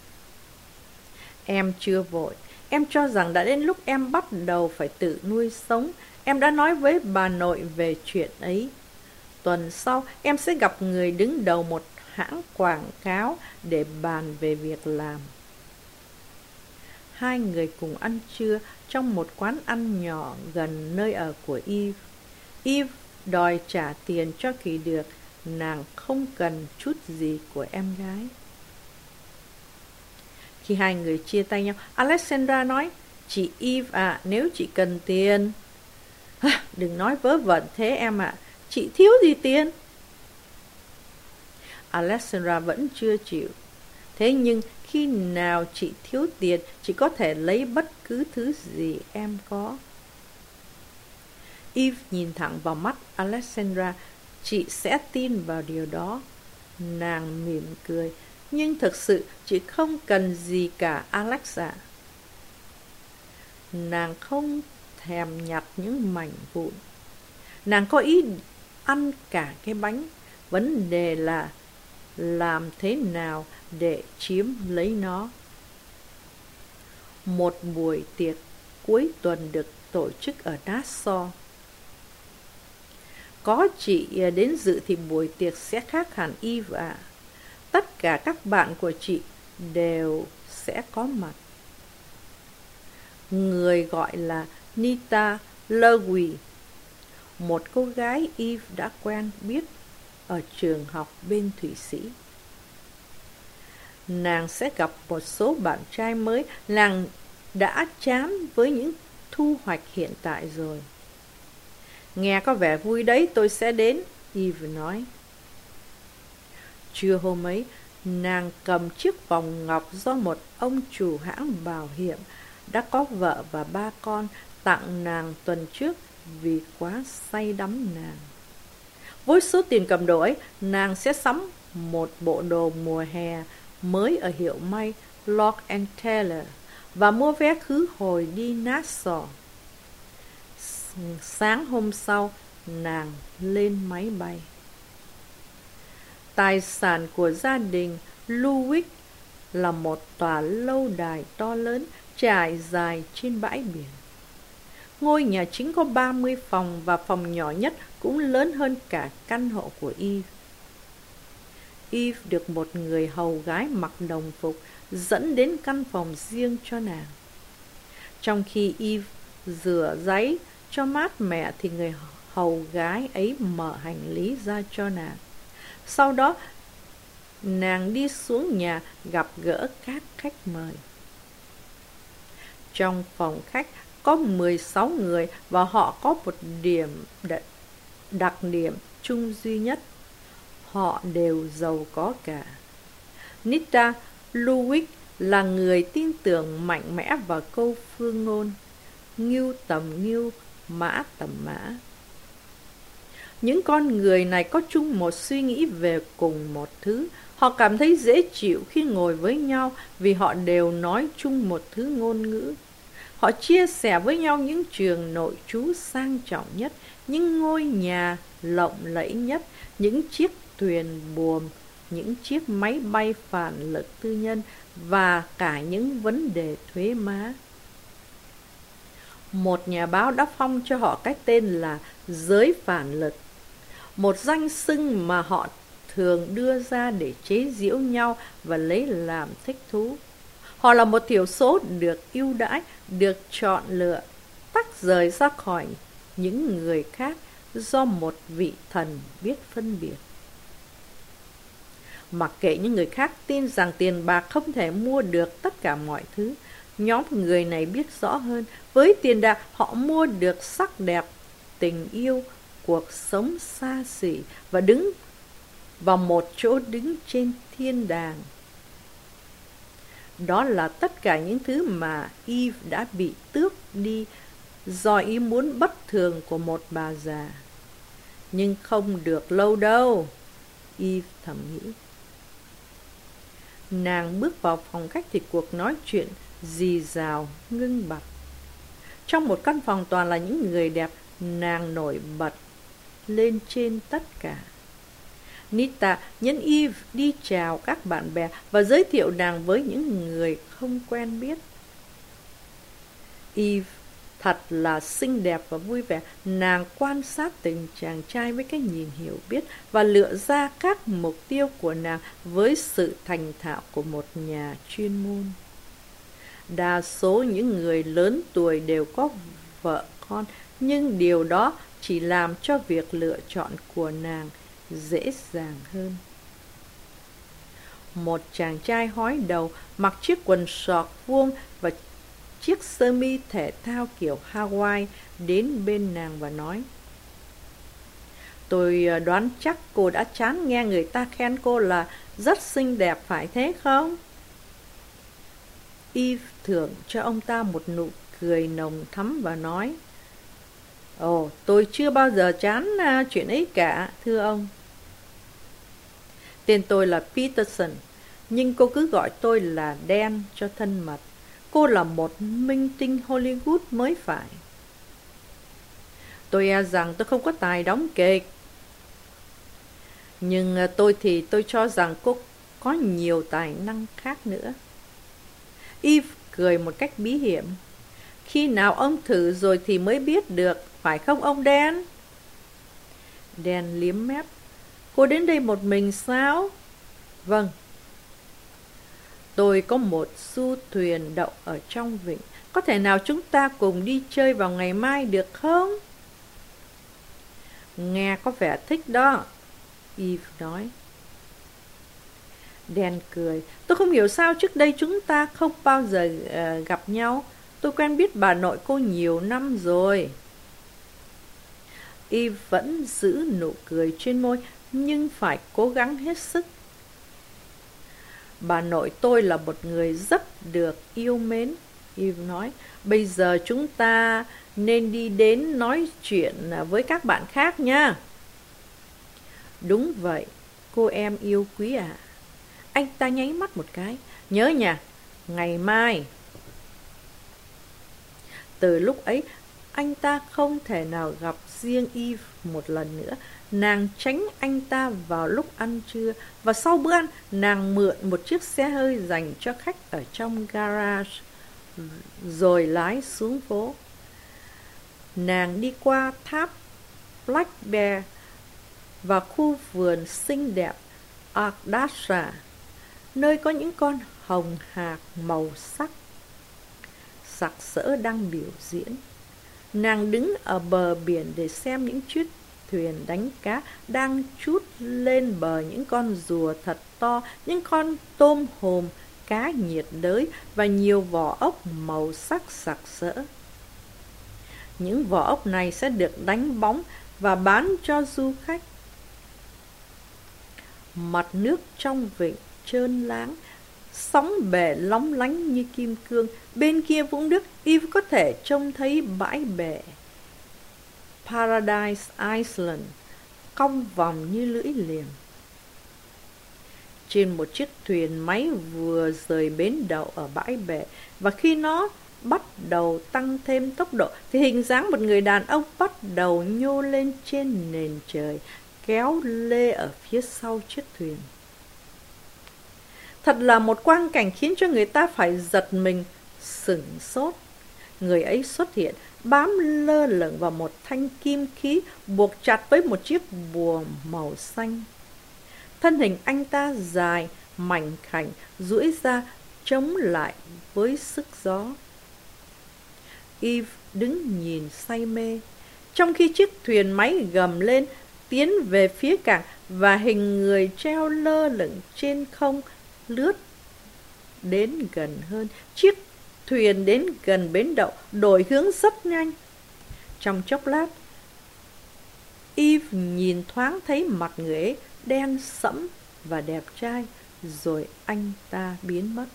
"Em chưa vội. Em cho rằng đã đến lúc em bắt đầu phải tự nuôi sống. Em đã nói với bà nội về chuyện ấy. Tuần sau em sẽ gặp người đứng đầu một hãng quảng cáo để bàn về việc làm." Hai người cùng ăn trưa trong một quán ăn nhỏ gần nơi ở của Eve. Eve đòi trả tiền cho kỳ được. Nàng không cần chút gì của em gái. Khi hai người chia tay nhau, Alexandra nói, chị Eve à, nếu chị cần tiền... À, đừng nói vớ vẩn thế em ạ, à. Chị thiếu gì tiền? Alexandra vẫn chưa chịu. Thế nhưng khi nào chị thiếu tiền, chị có thể lấy bất cứ thứ gì em có. Eve nhìn thẳng vào mắt Alexandra. Chị sẽ tin vào điều đó. Nàng mỉm cười. Nhưng thực sự chị không cần gì cả, Alex ạ. Nàng không thèm nhặt những mảnh vụn. Nàng có ý ăn cả cái bánh. Vấn đề là làm thế nào để chiếm lấy nó. Một buổi tiệc cuối tuần được tổ chức ở Nassau. Có chị đến dự thì buổi tiệc sẽ khác hẳn, Eve ạ. Tất cả các bạn của chị đều sẽ có mặt. Người gọi là Nita Lowy, một cô gái Eve đã quen biết ở trường học bên Thụy Sĩ. Nàng sẽ gặp một số bạn trai mới. Nàng đã chán với những thu hoạch hiện tại rồi. Nghe có vẻ vui đấy, tôi sẽ đến, Eve nói. Trưa hôm ấy, nàng cầm chiếc vòng ngọc do một ông chủ hãng bảo hiểm đã có vợ và ba con tặng nàng tuần trước vì quá say đắm nàng. Với số tiền cầm đồ ấy, nàng sẽ sắm một bộ đồ mùa hè mới ở hiệu may Lord and Taylor và mua vé khứ hồi đi Nassau. Sáng hôm sau, nàng lên máy bay. Tài sản của gia đình Lowick là một tòa lâu đài to lớn trải dài trên bãi biển. Ngôi nhà chính có ba mươi phòng và phòng nhỏ nhất cũng lớn hơn cả căn hộ của Eve. Eve được một người hầu gái mặc đồng phục dẫn đến căn phòng riêng cho nàng. Trong khi Eve rửa ráy cho mát mẻ thì người hầu gái ấy mở hành lý ra cho nàng. Sau đó, nàng đi xuống nhà gặp gỡ các khách mời. Trong phòng khách có mười sáu người và họ có một điểm đặc điểm chung duy nhất. Họ đều giàu có cả. Nita Lowick là người tin tưởng mạnh mẽ vào câu phương ngôn ngưu tầm ngưu, mã tầm mã. Những con người này có chung một suy nghĩ về cùng một thứ. Họ cảm thấy dễ chịu khi ngồi với nhau vì họ đều nói chung một thứ ngôn ngữ. Họ chia sẻ với nhau những trường nội trú sang trọng nhất, những ngôi nhà lộng lẫy nhất, những chiếc thuyền buồm, những chiếc máy bay phản lực tư nhân và cả những vấn đề thuế má. Một nhà báo đã phong cho họ cái tên là giới phản lực, một danh xưng mà họ thường đưa ra để chế giễu nhau và lấy làm thích thú. Họ là một thiểu số được ưu đãi, được chọn lựa, tách rời ra khỏi những người khác do một vị thần biết phân biệt. Mặc kệ những người khác tin rằng tiền bạc không thể mua được tất cả mọi thứ, nhóm người này biết rõ hơn. Với tiền bạc họ mua được sắc đẹp, tình yêu, cuộc sống xa xỉ và đứng vào một chỗ đứng trên thiên đàng. Đó là tất cả những thứ mà Eve đã bị tước đi do ý muốn bất thường của một bà già. Nhưng không được lâu đâu, Eve thầm nghĩ. Nàng bước vào phòng khách thì cuộc nói chuyện rì rào ngưng bặt. Trong một căn phòng toàn là những người đẹp, nàng nổi bật lên trên tất cả. Nita nhấn Eve đi chào các bạn bè và giới thiệu nàng với những người không quen biết. Eve thật là xinh đẹp và vui vẻ. Nàng quan sát từng chàng trai với cái nhìn hiểu biết và lựa ra các mục tiêu của nàng với sự thành thạo của một nhà chuyên môn. Đa số những người lớn tuổi đều có vợ con, nhưng điều đó chỉ làm cho việc lựa chọn của nàng dễ dàng hơn. Một chàng trai hói đầu mặc chiếc quần sọt vuông và chiếc sơ mi thể thao kiểu Hawaii đến bên nàng và nói: "Tôi đoán chắc cô đã chán nghe người ta khen cô là rất xinh đẹp, phải thế không?" Eve thưởng cho ông ta một nụ cười nồng thắm và nói: "Ồ, tôi chưa bao giờ chán uh, chuyện ấy cả, thưa ông. Tên tôi là Peterson, nhưng cô cứ gọi tôi là Dan cho thân mật. Cô là một minh tinh Hollywood mới phải." "Tôi e rằng tôi không có tài đóng kịch. Nhưng uh, tôi thì tôi cho rằng cô có nhiều tài năng khác nữa." Eve cười một cách bí hiểm. "Khi nào ông thử rồi thì mới biết được, phải không ông Dan?" Dan liếm mép. "Cô đến đây một mình sao?" "Vâng." "Tôi có một du thuyền đậu ở trong vịnh. Có thể nào chúng ta cùng đi chơi vào ngày mai được không?" "Nghe có vẻ thích đó," Eve nói. Dan cười. "Tôi không hiểu sao trước đây chúng ta không bao giờ uh, gặp nhau. Tôi quen biết bà nội cô nhiều năm rồi." Eve vẫn giữ nụ cười trên môi, nhưng phải cố gắng hết sức. "Bà nội tôi là một người rất được yêu mến," Eve nói. "Bây giờ chúng ta nên đi đến nói chuyện với các bạn khác nha." "Đúng vậy, cô em yêu quý ạ." Anh ta nháy mắt một cái. "Nhớ nha, ngày mai." Từ lúc ấy, anh ta không thể nào gặp riêng Eve một lần nữa. Nàng tránh anh ta vào lúc ăn trưa, và sau bữa ăn, nàng mượn một chiếc xe hơi dành cho khách ở trong garage, rồi lái xuống phố. Nàng đi qua tháp Black Bear và khu vườn xinh đẹp Ardasha, nơi có những con hồng hạc màu sắc sặc sỡ đang biểu diễn. Nàng đứng ở bờ biển để xem những chiếc thuyền đánh cá đang trút lên bờ những con rùa thật to, những con tôm hùm, cá nhiệt đới và nhiều vỏ ốc màu sắc sặc sỡ. Những vỏ ốc này sẽ được đánh bóng và bán cho du khách. Mặt nước trong vịnh trơn láng, sóng bè lóng lánh như kim cương. Bên kia vũng nước, Eve có thể trông thấy bãi bè Paradise Island cong vòng như lưỡi liềm. Trên một chiếc thuyền máy vừa rời bến đậu ở bãi bè, và khi nó bắt đầu tăng thêm tốc độ thì hình dáng một người đàn ông bắt đầu nhô lên trên nền trời, kéo lê ở phía sau chiếc thuyền. Thật là một quang cảnh khiến cho người ta phải giật mình, sửng sốt. Người ấy xuất hiện, bám lơ lửng vào một thanh kim khí buộc chặt với một chiếc bùa màu xanh. Thân hình anh ta dài, mảnh khảnh, duỗi ra chống lại với sức gió. Eve đứng nhìn say mê, trong khi chiếc thuyền máy gầm lên, tiến về phía cảng, và hình người treo lơ lửng trên không lướt đến gần hơn. Chiếc thuyền đến gần bến đậu, đổi hướng rất nhanh. Trong chốc lát, Eve nhìn thoáng thấy mặt người ấy đen sẫm và đẹp trai, rồi anh ta biến mất.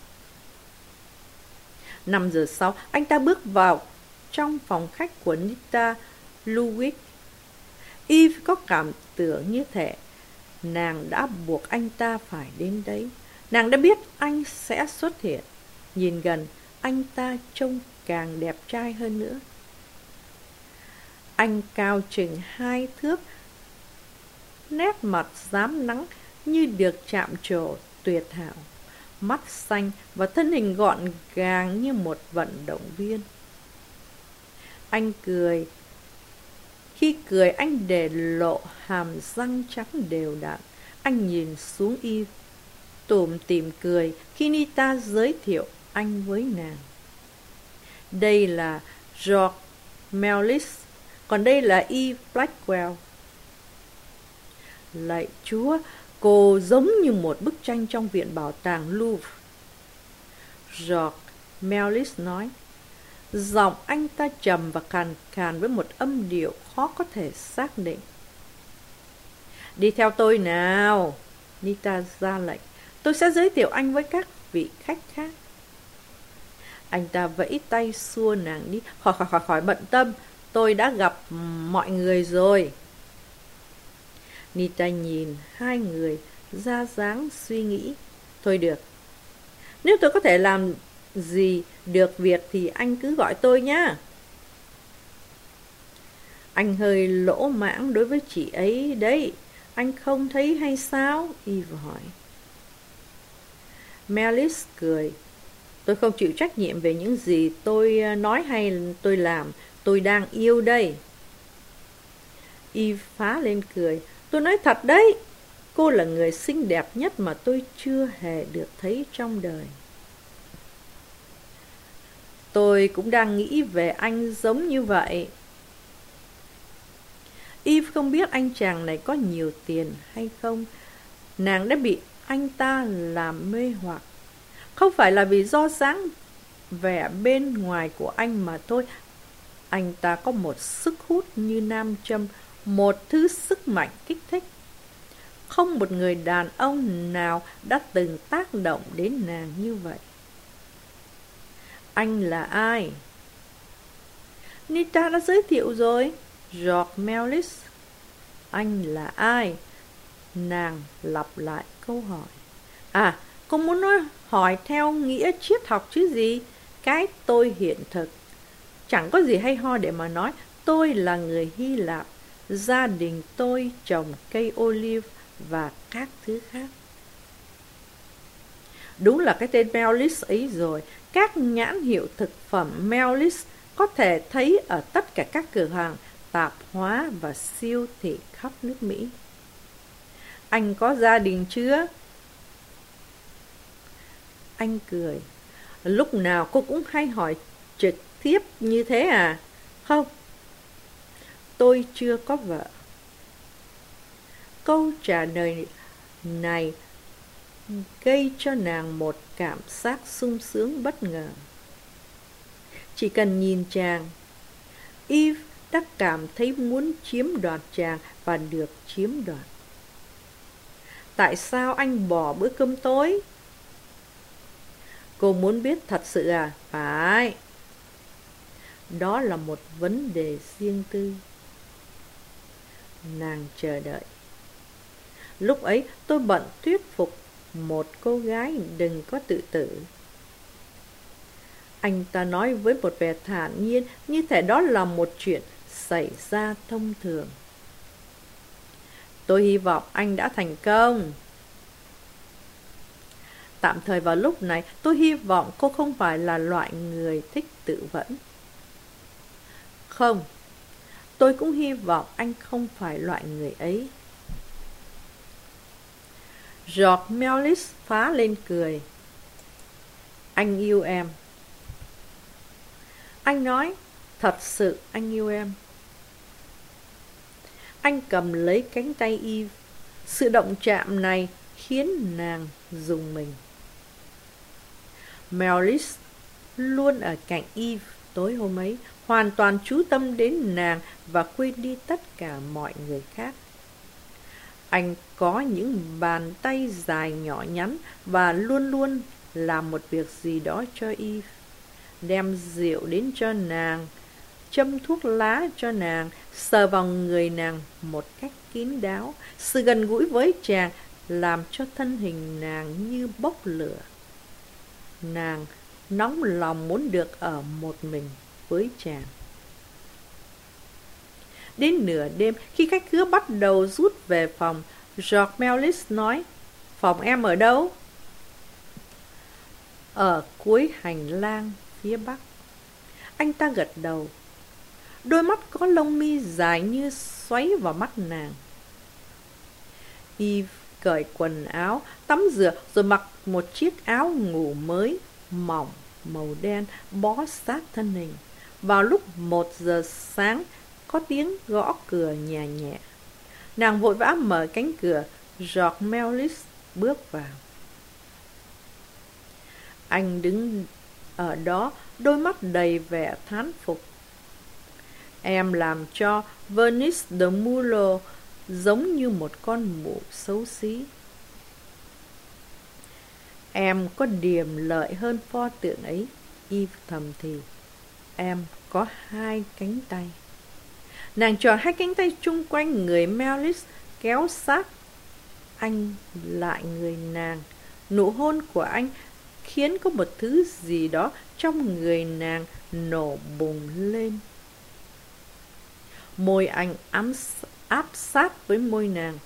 Năm giờ sau, anh ta bước vào trong phòng khách của Nita Ludwig. Eve có cảm tưởng như thể nàng đã buộc anh ta phải đến đấy. Nàng đã biết anh sẽ xuất hiện. Nhìn gần, anh ta trông càng đẹp trai hơn nữa. Anh cao chừng hai thước, nét mặt rám nắng như được chạm trổ tuyệt hảo, mắt xanh và thân hình gọn gàng như một vận động viên. Anh cười. Khi cười, anh để lộ hàm răng trắng đều đặn. Anh nhìn xuống Eve, tủm tỉm cười khi Nita giới thiệu anh với nàng. Đây là George Mellis, Còn đây là Eve Blackwell. Lạy Chúa, cô giống như một bức tranh trong viện bảo tàng Louvre. George Mellis nói. Giọng anh ta trầm và khàn khàn với một âm điệu khó có thể xác định. Đi theo tôi nào, Nita ra lệnh. Tôi sẽ giới thiệu anh với các vị khách khác. Anh ta vẫy tay xua nàng đi. Khỏi khỏi khỏi khỏi bận tâm, tôi đã gặp mọi người rồi. Nita nhìn hai người, ra dáng suy nghĩ. Thôi được, nếu tôi có thể làm gì được việc thì anh cứ gọi tôi nhá. Anh hơi lỗ mãng đối với chị ấy đấy, anh không thấy hay sao? Eve hỏi. Mellis cười. Tôi không chịu trách nhiệm về những gì tôi nói hay tôi làm. Tôi đang yêu đây. Eve phá lên cười. Tôi nói thật đấy, cô là người xinh đẹp nhất mà tôi chưa hề được thấy trong đời. Tôi cũng đang nghĩ về anh giống như vậy. Eve không biết anh chàng này có nhiều tiền hay không. Nàng đã bị anh ta làm mê hoặc. Không phải là vì do dáng vẻ bên ngoài của anh mà thôi. Anh ta có một sức hút như nam châm, một thứ sức mạnh kích thích. Không một người đàn ông nào đã từng tác động đến nàng như vậy. Anh là ai? Nita đã giới thiệu rồi. George Mellis. Anh là ai? Nàng lặp lại câu hỏi. À, cô muốn nói hỏi theo nghĩa triết học chứ gì? Cái tôi hiện thực. Chẳng có gì hay ho để mà nói. Tôi là người Hy Lạp. Gia đình tôi trồng cây olive và các thứ khác. Đúng là cái tên Mellis ấy rồi. Các nhãn hiệu thực phẩm Mellis có thể thấy ở tất cả các cửa hàng tạp hóa và siêu thị khắp nước Mỹ. Anh có gia đình chưa? Anh cười. Lúc nào cô cũng hay hỏi trực tiếp như thế à? Không, tôi chưa có vợ. Câu trả lời này gây cho nàng một cảm giác sung sướng bất ngờ. Chỉ cần nhìn chàng, Eve đã cảm thấy muốn chiếm đoạt chàng và được chiếm đoạt. Tại sao anh bỏ bữa cơm tối? Cô muốn biết thật sự à? Phải. Đó là một vấn đề riêng tư. Nàng chờ đợi. Lúc ấy tôi bận thuyết phục một cô gái đừng có tự tử. Anh ta nói với một vẻ thản nhiên, như thể đó là một chuyện xảy ra thông thường. Tôi hy vọng anh đã thành công. Tạm thời vào lúc này, tôi hy vọng cô không phải là loại người thích tự vẫn. Không, tôi cũng hy vọng anh không phải loại người ấy. George Mellis phá lên cười. Anh yêu em. Anh nói, thật sự anh yêu em. Anh cầm lấy cánh tay Eve. Sự động chạm này khiến nàng rùng mình. Mellis luôn ở cạnh Eve tối hôm ấy, hoàn toàn chú tâm đến nàng và quên đi tất cả mọi người khác. Anh có những bàn tay dài nhỏ nhắn và luôn luôn làm một việc gì đó cho Eve. Đem rượu đến cho nàng, châm thuốc lá cho nàng, sờ vào người nàng một cách kín đáo. Sự gần gũi với chàng làm cho thân hình nàng như bốc lửa. Nàng nóng lòng muốn được ở một mình với chàng. Đến nửa đêm, khi khách khứa bắt đầu rút về phòng, George Mellis nói, phòng em ở đâu? Ở cuối hành lang phía bắc. Anh ta gật đầu. Đôi mắt có lông mi dài như xoáy vào mắt nàng. Eve cởi quần áo, tắm rửa rồi mặc một chiếc áo ngủ mới, mỏng, màu đen, bó sát thân hình. Vào lúc một giờ sáng, có tiếng gõ cửa nhẹ nhẹ. Nàng vội vã mở cánh cửa. George Mellis bước vào. Anh đứng ở đó, đôi mắt đầy vẻ thán phục. Em làm cho Vernice de Mullo giống như một con mụ xấu xí. Em có điềm lợi hơn pho tượng ấy, Eve thầm thì. Em có hai cánh tay. Nàng tròn hai cánh tay chung quanh người Mellis, kéo sát anh lại người nàng. Nụ hôn của anh khiến có một thứ gì đó trong người nàng nổ bùng lên. Môi anh ám áp sát với môi nàng.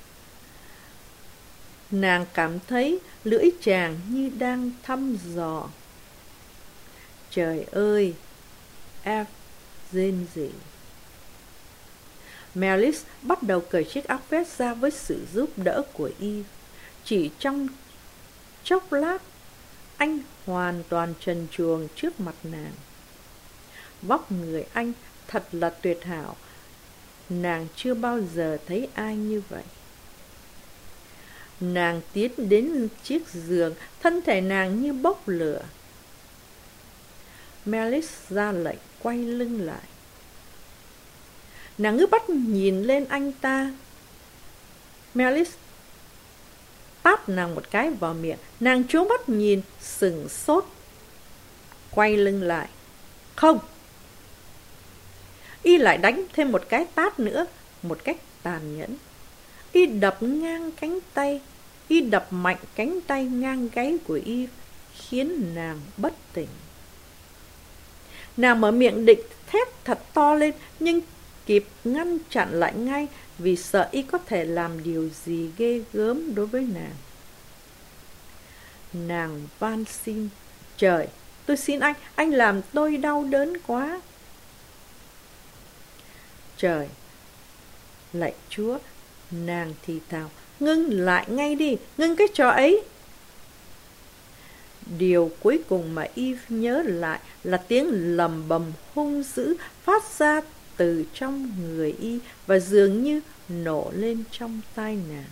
Nàng cảm thấy lưỡi chàng như đang thăm dò. Trời ơi! Eve rên rỉ. Mellis bắt đầu cởi chiếc áo vest ra với sự giúp đỡ của Eve. Chỉ trong chốc lát, anh hoàn toàn trần truồng trước mặt nàng. Vóc người anh thật là tuyệt hảo. Nàng chưa bao giờ thấy ai như vậy. Nàng tiến đến chiếc giường, thân thể nàng như bốc lửa. Mellis ra lệnh quay lưng lại. Nàng ngước mắt nhìn lên anh ta. Mellis tát nàng một cái vào miệng. Nàng trố mắt nhìn, sửng sốt. Quay lưng lại. Không! Y lại đánh thêm một cái tát nữa, một cách tàn nhẫn. Y đập ngang cánh tay. Y đập mạnh cánh tay ngang gáy của Y, khiến nàng bất tỉnh. Nàng mở miệng định thét thật to lên, nhưng kịp ngăn chặn lại ngay, vì sợ Y có thể làm điều gì ghê gớm đối với nàng. Nàng van xin. Trời, tôi xin anh, anh làm tôi đau đớn quá. Trời, lạy Chúa, nàng thì thào. Ngưng lại ngay đi, ngưng cái trò ấy. Điều cuối cùng mà Eve nhớ lại là tiếng lầm bầm hung dữ phát ra từ trong người Y và dường như nổ lên trong tai nàng.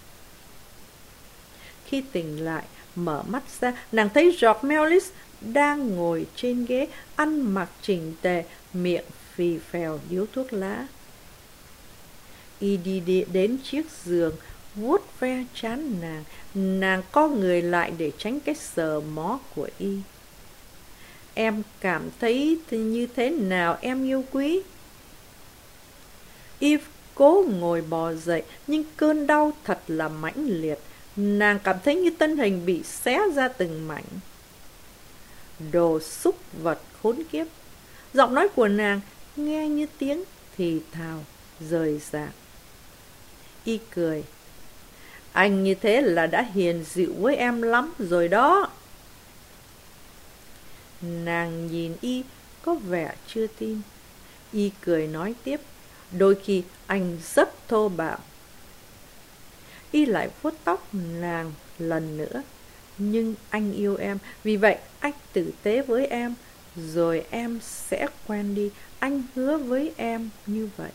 Khi tỉnh lại, mở mắt ra, nàng thấy George Mellis đang ngồi trên ghế, ăn mặc chỉnh tề, miệng phì phèo điếu thuốc lá. Y đi, đi đến chiếc giường, vuốt ve trán nàng. Nàng co người lại để tránh cái sờ mó của Y. Em cảm thấy như thế nào em yêu quý? Eve cố ngồi bò dậy, nhưng cơn đau thật là mãnh liệt. Nàng cảm thấy như thân hình bị xé ra từng mảnh. Đồ súc vật khốn kiếp. Giọng nói của nàng nghe như tiếng thì thào, rời rạc. Y cười. Anh như thế là đã hiền dịu với em lắm rồi đó. Nàng nhìn Y có vẻ chưa tin. Y cười nói tiếp. Đôi khi anh rất thô bạo. Y lại vuốt tóc nàng lần nữa. Nhưng anh yêu em, vì vậy anh tử tế với em, rồi em sẽ quen đi. Anh hứa với em như vậy.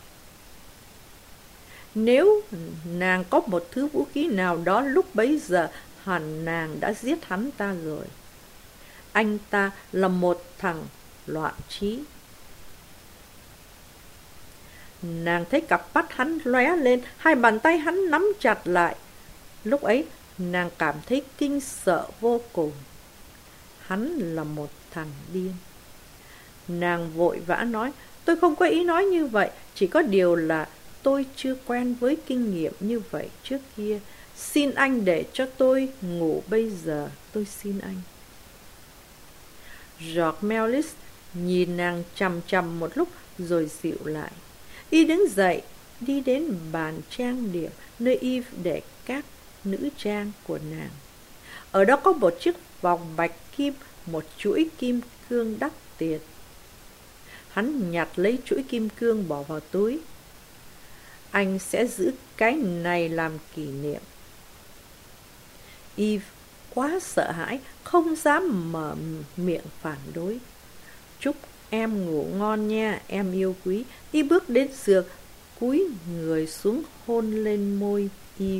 Nếu nàng có một thứ vũ khí nào đó lúc bấy giờ, hẳn nàng đã giết hắn ta rồi. Anh ta là một thằng loạn trí. Nàng thấy cặp mắt hắn lóe lên, hai bàn tay hắn nắm chặt lại. Lúc ấy, nàng cảm thấy kinh sợ vô cùng. Hắn là một thằng điên. Nàng vội vã nói, tôi không có ý nói như vậy, chỉ có điều là tôi chưa quen với kinh nghiệm như vậy trước kia. Xin anh để cho tôi ngủ bây giờ, tôi xin anh. George Mellis nhìn nàng chằm chằm một lúc rồi dịu lại. Y đứng dậy, đi đến bàn trang điểm nơi Eve để các nữ trang của nàng. Ở đó có một chiếc vòng bạch kim, một chuỗi kim cương đắt tiền. Hắn nhặt lấy chuỗi kim cương bỏ vào túi. Anh sẽ giữ cái này làm kỷ niệm. Eve quá sợ hãi, không dám mở miệng phản đối. Chúc Em ngủ ngon nha, em yêu quý. Y bước đến giường, cúi người xuống hôn lên môi Eve.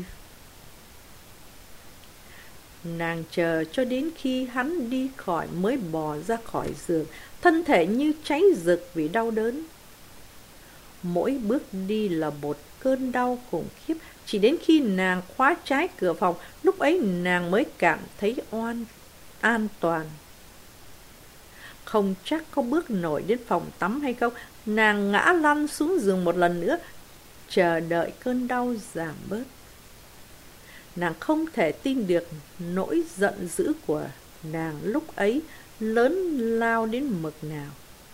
Nàng chờ cho đến khi hắn đi khỏi mới bò ra khỏi giường, thân thể như cháy rực vì đau đớn. Mỗi bước đi là một cơn đau khủng khiếp. Chỉ đến khi nàng khóa trái cửa phòng, lúc ấy nàng mới cảm thấy oan an toàn. Không chắc có bước nổi đến phòng tắm hay không, nàng ngã lăn xuống giường một lần nữa, chờ đợi cơn đau giảm bớt. Nàng không thể tin được nỗi giận dữ của nàng lúc ấy lớn lao đến mực nào.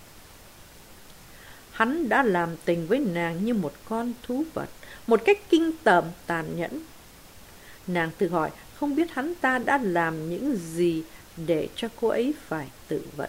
Hắn đã làm tình với nàng như một con thú vật, một cách kinh tởm tàn nhẫn. Nàng tự hỏi không biết hắn ta đã làm những gì để cho cô ấy phải tự vận.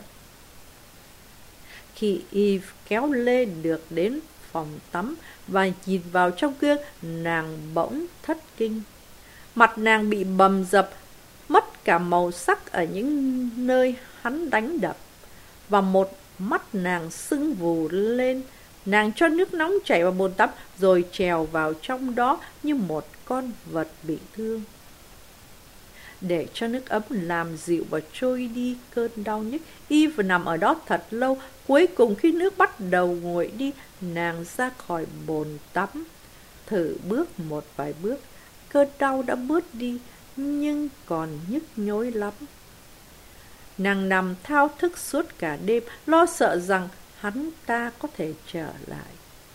Khi Eve kéo Lê được đến phòng tắm và nhìn vào trong gương, nàng bỗng thất kinh. Mặt nàng bị bầm dập, mất cả màu sắc ở những nơi hắn đánh đập, và một mắt nàng sưng vù lên. Nàng cho nước nóng chảy vào bồn tắm rồi trèo vào trong đó như một con vật bị thương, để cho nước ấm làm dịu và trôi đi cơn đau nhức. Eve nằm ở đó thật lâu. Cuối cùng khi nước bắt đầu nguội đi, nàng ra khỏi bồn tắm, thử bước một vài bước. Cơn đau đã bớt đi, nhưng còn nhức nhối lắm. Nàng nằm thao thức suốt cả đêm, lo sợ rằng hắn ta có thể trở lại.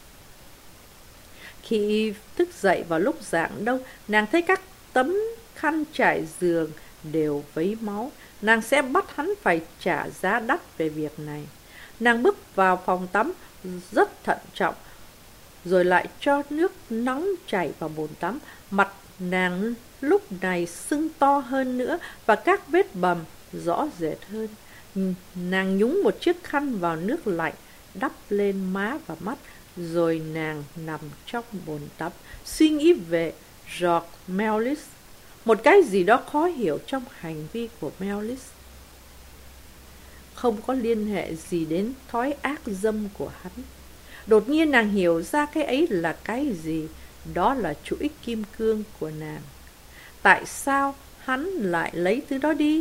Khi Eve thức dậy vào lúc rạng đông, nàng thấy các tấm khăn trải giường đều vấy máu. Nàng sẽ bắt hắn phải trả giá đắt về việc này. Nàng bước vào phòng tắm rất thận trọng, rồi lại cho nước nóng chảy vào bồn tắm. Mặt nàng lúc này sưng to hơn nữa và các vết bầm rõ rệt hơn. Nàng nhúng một chiếc khăn vào nước lạnh, đắp lên má và mắt, rồi nàng nằm trong bồn tắm, suy nghĩ về George Mellis. Một cái gì đó khó hiểu trong hành vi của Mellis. Không có liên hệ gì đến thói ác dâm của hắn. Đột nhiên nàng hiểu ra cái ấy là cái gì. Đó là chuỗi kim cương của nàng. Tại sao hắn lại lấy thứ đó đi?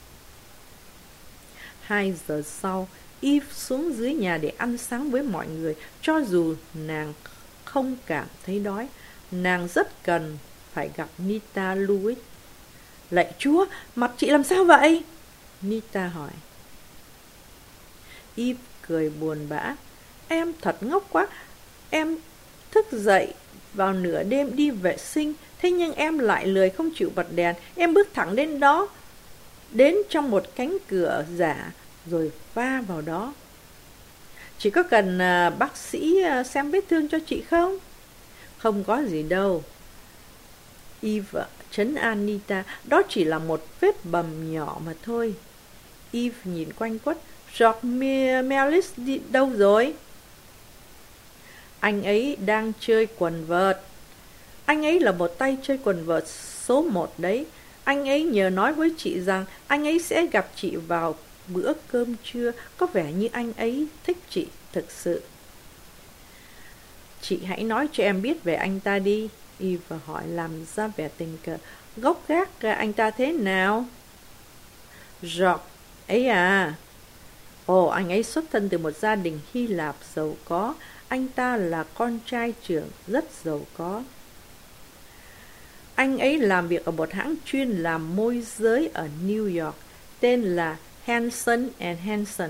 Hai giờ sau, Eve xuống dưới nhà để ăn sáng với mọi người. Cho dù nàng không cảm thấy đói, nàng rất cần phải gặp Nita Lewis. Lạy Chúa, mặt chị làm sao vậy? Nita hỏi. Eve cười buồn bã. Em thật ngốc quá. Em thức dậy vào nửa đêm đi vệ sinh, thế nhưng em lại lười không chịu bật đèn. Em bước thẳng đến đó, đến trong một cánh cửa giả, rồi va vào đó. Chị có cần uh, bác sĩ uh, xem vết thương cho chị không? Không có gì đâu. Eve trấn an Nita. Đó chỉ là một vết bầm nhỏ mà thôi. Eve nhìn quanh quất. George Mellis đi đâu rồi? Anh ấy đang chơi quần vợt. Anh ấy là một tay chơi quần vợt số một đấy. Anh ấy nhờ nói với chị rằng anh ấy sẽ gặp chị vào bữa cơm trưa. Có vẻ như anh ấy thích chị thực sự. Chị hãy nói cho em biết về anh ta đi. Eve hỏi làm ra vẻ tình cờ. Gốc gác anh ta thế nào? George ấy à? Ồ, anh ấy xuất thân từ một gia đình Hy Lạp giàu có. Anh ta là con trai trưởng rất giàu có. Anh ấy làm việc ở một hãng chuyên làm môi giới ở New York, tên là Hanson and Hanson.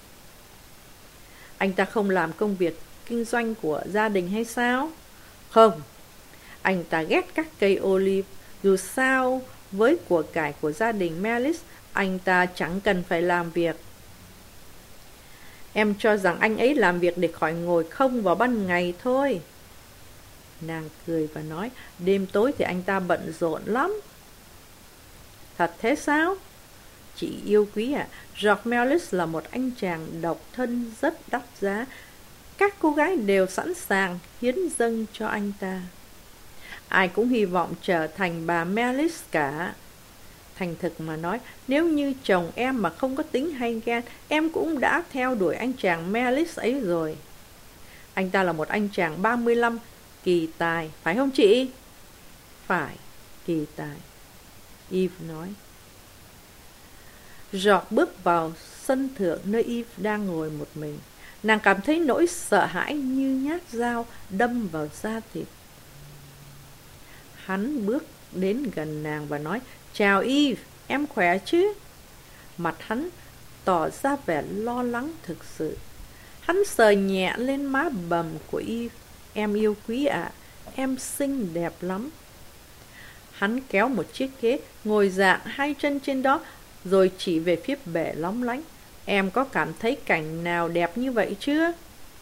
Anh ta không làm công việc kinh doanh của gia đình hay sao? Không. Anh ta ghét các cây olive. Dù sao, với của cải của gia đình Mellis, anh ta chẳng cần phải làm việc. Em cho rằng anh ấy làm việc để khỏi ngồi không vào ban ngày thôi. Nàng cười và nói, đêm tối thì anh ta bận rộn lắm. Thật thế sao? Chị yêu quý ạ, à, George Mellis là một anh chàng độc thân rất đắt giá. Các cô gái đều sẵn sàng hiến dâng cho anh ta. Ai cũng hy vọng trở thành bà Mellis cả. Thành thực mà nói, nếu như chồng em mà không có tính hay ghen, em cũng đã theo đuổi anh chàng Melis ấy rồi. Anh ta là một anh chàng ba mươi lăm, kỳ tài, phải không chị? Phải, kỳ tài, Eve nói. George bước vào sân thượng nơi Eve đang ngồi một mình. Nàng cảm thấy nỗi sợ hãi như nhát dao đâm vào da thịt. Hắn bước đến gần nàng và nói, chào Eve, em khỏe chứ? Mặt hắn tỏ ra vẻ lo lắng thực sự. Hắn sờ nhẹ lên má bầm của Eve. Em yêu quý ạ, à, em xinh đẹp lắm. Hắn kéo một chiếc ghế, ngồi dạng hai chân trên đó, rồi chỉ về phía bể lóng lánh. Em có cảm thấy cảnh nào đẹp như vậy chưa?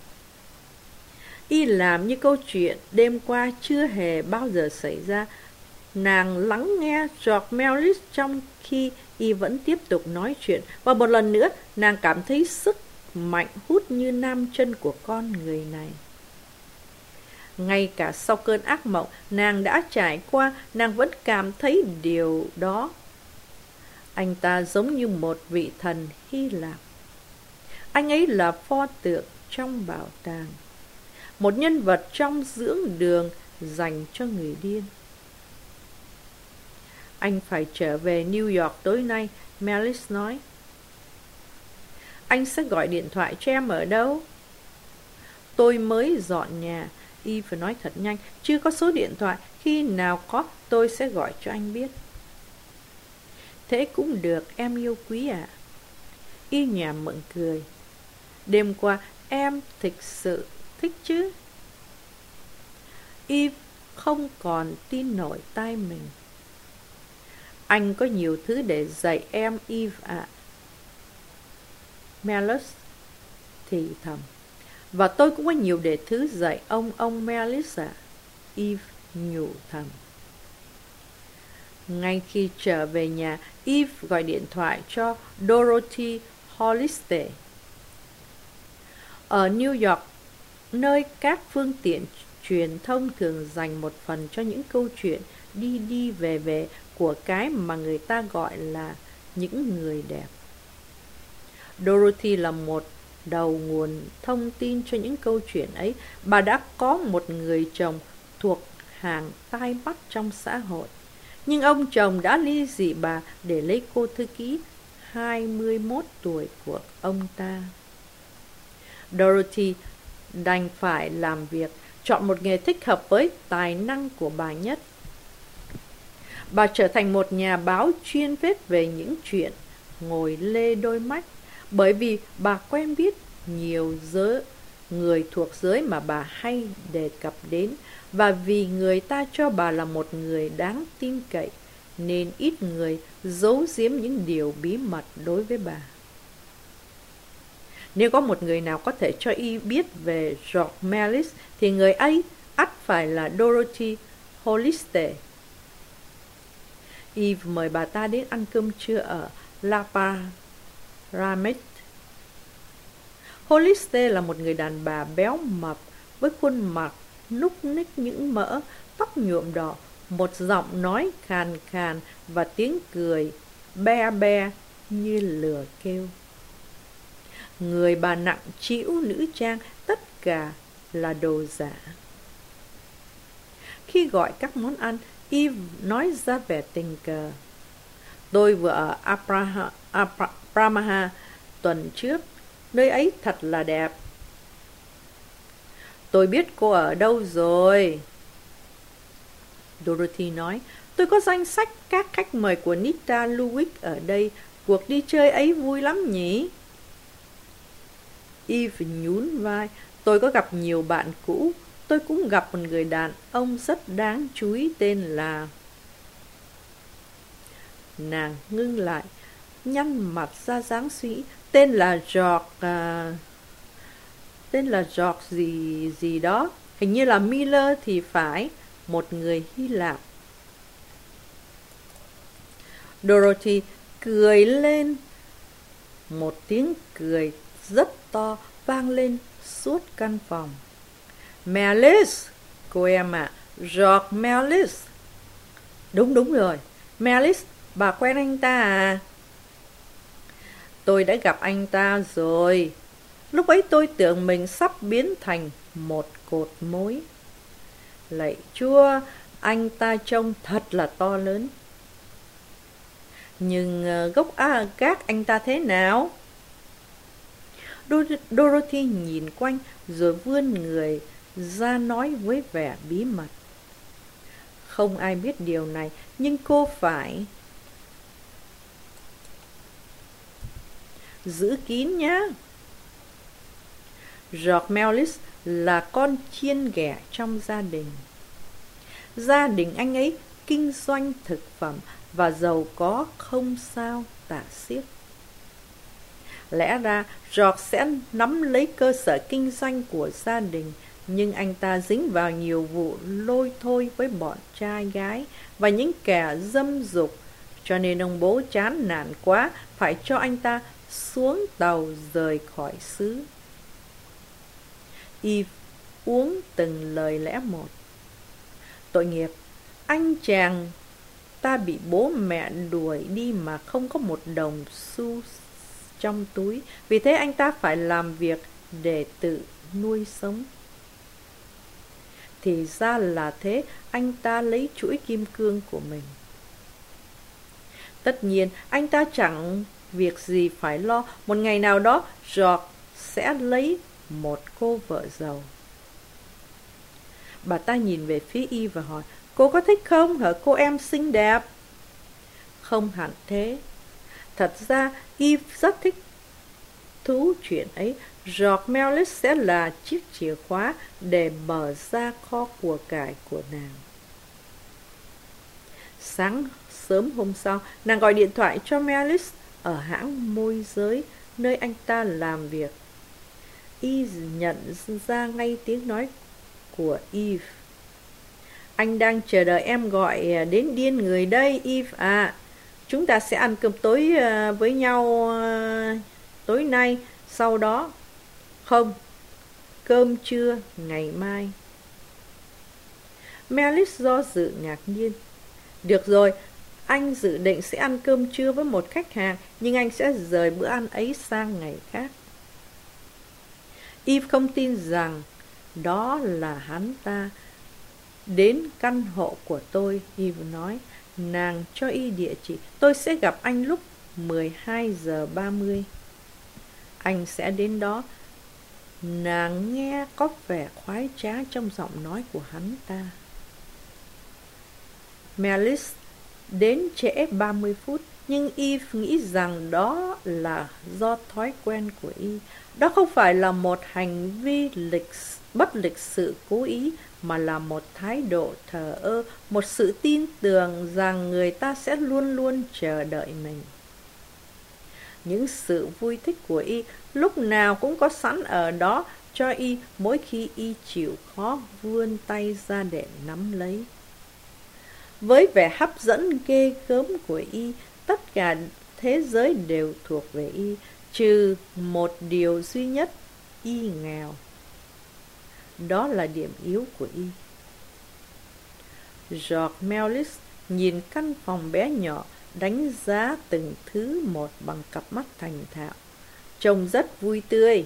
Y làm như câu chuyện đêm qua chưa hề bao giờ xảy ra. Nàng lắng nghe George Melis trong khi Y vẫn tiếp tục nói chuyện. Và một lần nữa, nàng cảm thấy sức mạnh hút như nam chân của con người này. Ngay cả sau cơn ác mộng nàng đã trải qua, nàng vẫn cảm thấy điều đó. Anh ta giống như một vị thần Hy Lạp. Anh ấy là pho tượng trong bảo tàng, một nhân vật trong dưỡng đường dành cho người điên. Anh phải trở về New York tối nay, Melis nói. Anh sẽ gọi điện thoại cho em ở đâu? Tôi mới dọn nhà, Y phải nói thật nhanh, chưa có số điện thoại, khi nào có tôi sẽ gọi cho anh biết. Thế cũng được, em yêu quý ạ. À. Y nhảm mượn cười. Đêm qua em thực sự thích chứ? Y không còn tin nổi tai mình. Anh có nhiều thứ để dạy em, Eve ạ. À. Melis thì thầm. Và tôi cũng có nhiều để thứ dạy ông, ông Melis ạ. À. Eve nhủ thầm. Ngay khi trở về nhà, Eve gọi điện thoại cho Dorothy Hollister. Ở New York, nơi các phương tiện truyền thông thường dành một phần cho những câu chuyện đi đi về về của cái mà người ta gọi là những người đẹp. Dorothy là một đầu nguồn thông tin cho những câu chuyện ấy. Bà đã có một người chồng thuộc hàng tai mắt trong xã hội. Nhưng ông chồng đã ly dị bà để lấy cô thư ký hai mươi mốt tuổi của ông ta. Dorothy đành phải làm việc, chọn một nghề thích hợp với tài năng của bà nhất. Bà trở thành một nhà báo chuyên viết về những chuyện ngồi lê đôi mắt, bởi vì bà quen biết nhiều giới, người thuộc giới mà bà hay đề cập đến, và vì người ta cho bà là một người đáng tin cậy, nên ít người giấu giếm những điều bí mật đối với bà. Nếu có một người nào có thể cho Y biết về George Melis, thì người ấy ắt phải là Dorothy Hollister. Eve mời bà ta đến ăn cơm trưa ở La Pyramid. Hollister là một người đàn bà béo mập với khuôn mặt núc ních những mỡ, tóc nhuộm đỏ, một giọng nói khàn khàn và tiếng cười be be như lừa kêu. Người bà nặng trĩu nữ trang, tất cả là đồ giả. Khi gọi các món ăn, Eve nói ra vẻ tình cờ. Tôi vừa ở Apraha, Apra, Pramaha tuần trước, nơi ấy thật là đẹp. Tôi biết cô ở đâu rồi. Dorothy nói, tôi có danh sách các khách mời của Nita Lewis ở đây. Cuộc đi chơi ấy vui lắm nhỉ? Eve nhún vai. Tôi có gặp nhiều bạn cũ. Tôi cũng gặp một người đàn ông rất đáng chú ý tên là... Nàng ngưng lại, nhăn mặt ra dáng suy. Tên là George... À... Tên là George gì gì đó. Hình như là Miller thì phải. Một người Hy Lạp. Dorothy cười lên. Một tiếng cười rất to vang lên suốt căn phòng. Melis, cô em ạ, à, George Melis. Đúng đúng rồi, Melis Bà quen anh ta à? Tôi đã gặp anh ta rồi. Lúc ấy tôi tưởng mình sắp biến thành một cột mối. Lạy Chúa, anh ta trông thật là to lớn. Nhưng uh, gốc à, gác anh ta thế nào? Dorothy nhìn quanh rồi vươn người ra nói với vẻ bí mật. Không ai biết điều này, nhưng cô phải giữ kín nhá. George Mellis là con chiên ghẻ trong gia đình. Gia đình anh ấy kinh doanh thực phẩm và giàu có không sao tả xiết. Lẽ ra George sẽ nắm lấy cơ sở kinh doanh của gia đình, nhưng anh ta dính vào nhiều vụ lôi thôi với bọn trai gái và những kẻ dâm dục, cho nên ông bố chán nản quá phải cho anh ta xuống tàu rời khỏi xứ. Eve uống từng lời lẽ một. Tội nghiệp, anh chàng ta bị bố mẹ đuổi đi mà không có một đồng xu trong túi, vì thế anh ta phải làm việc để tự nuôi sống. Thì ra là thế, anh ta lấy chuỗi kim cương của mình. Tất nhiên, anh ta chẳng việc gì phải lo, một ngày nào đó George sẽ lấy một cô vợ giàu. Bà ta nhìn về phía Y và hỏi, cô có thích không hả cô em xinh đẹp? Không hẳn thế. Thật ra Eve rất thích thú chuyện ấy. George Mellis sẽ là chiếc chìa khóa để mở ra kho của cải của nàng. Sáng sớm hôm sau, nàng gọi điện thoại cho Mellis ở hãng môi giới nơi anh ta làm việc. Y nhận ra ngay tiếng nói của Eve. Anh đang chờ đợi em gọi đến điên người đây, Eve à. Chúng ta sẽ ăn cơm tối với nhau tối nay, sau đó. Không, cơm trưa ngày mai. Mellis do dự ngạc nhiên. Được rồi, anh dự định sẽ ăn cơm trưa với một khách hàng, nhưng anh sẽ rời bữa ăn ấy sang ngày khác. Eve không tin rằng đó là hắn ta. Đến căn hộ của tôi, Eve nói. Nàng cho Y địa chỉ. Tôi sẽ gặp anh lúc mười hai giờ ba mươi. Anh sẽ đến đó. Nàng nghe có vẻ khoái trá trong giọng nói của hắn ta. Mellis đến trễ ba mươi phút, nhưng Eve nghĩ rằng đó là do thói quen của Y. Đó không phải là một hành vi lịch bất lịch sự cố ý, mà là một thái độ thờ ơ, một sự tin tưởng rằng người ta sẽ luôn luôn chờ đợi mình. Những sự vui thích của Y lúc nào cũng có sẵn ở đó cho Y mỗi khi Y chịu khó vươn tay ra để nắm lấy. Với vẻ hấp dẫn ghê gớm của Y, tất cả thế giới đều thuộc về Y, trừ một điều duy nhất, Y nghèo. Đó là điểm yếu của Y. George Mellis nhìn căn phòng bé nhỏ, đánh giá từng thứ một bằng cặp mắt thành thạo. Trông rất vui tươi.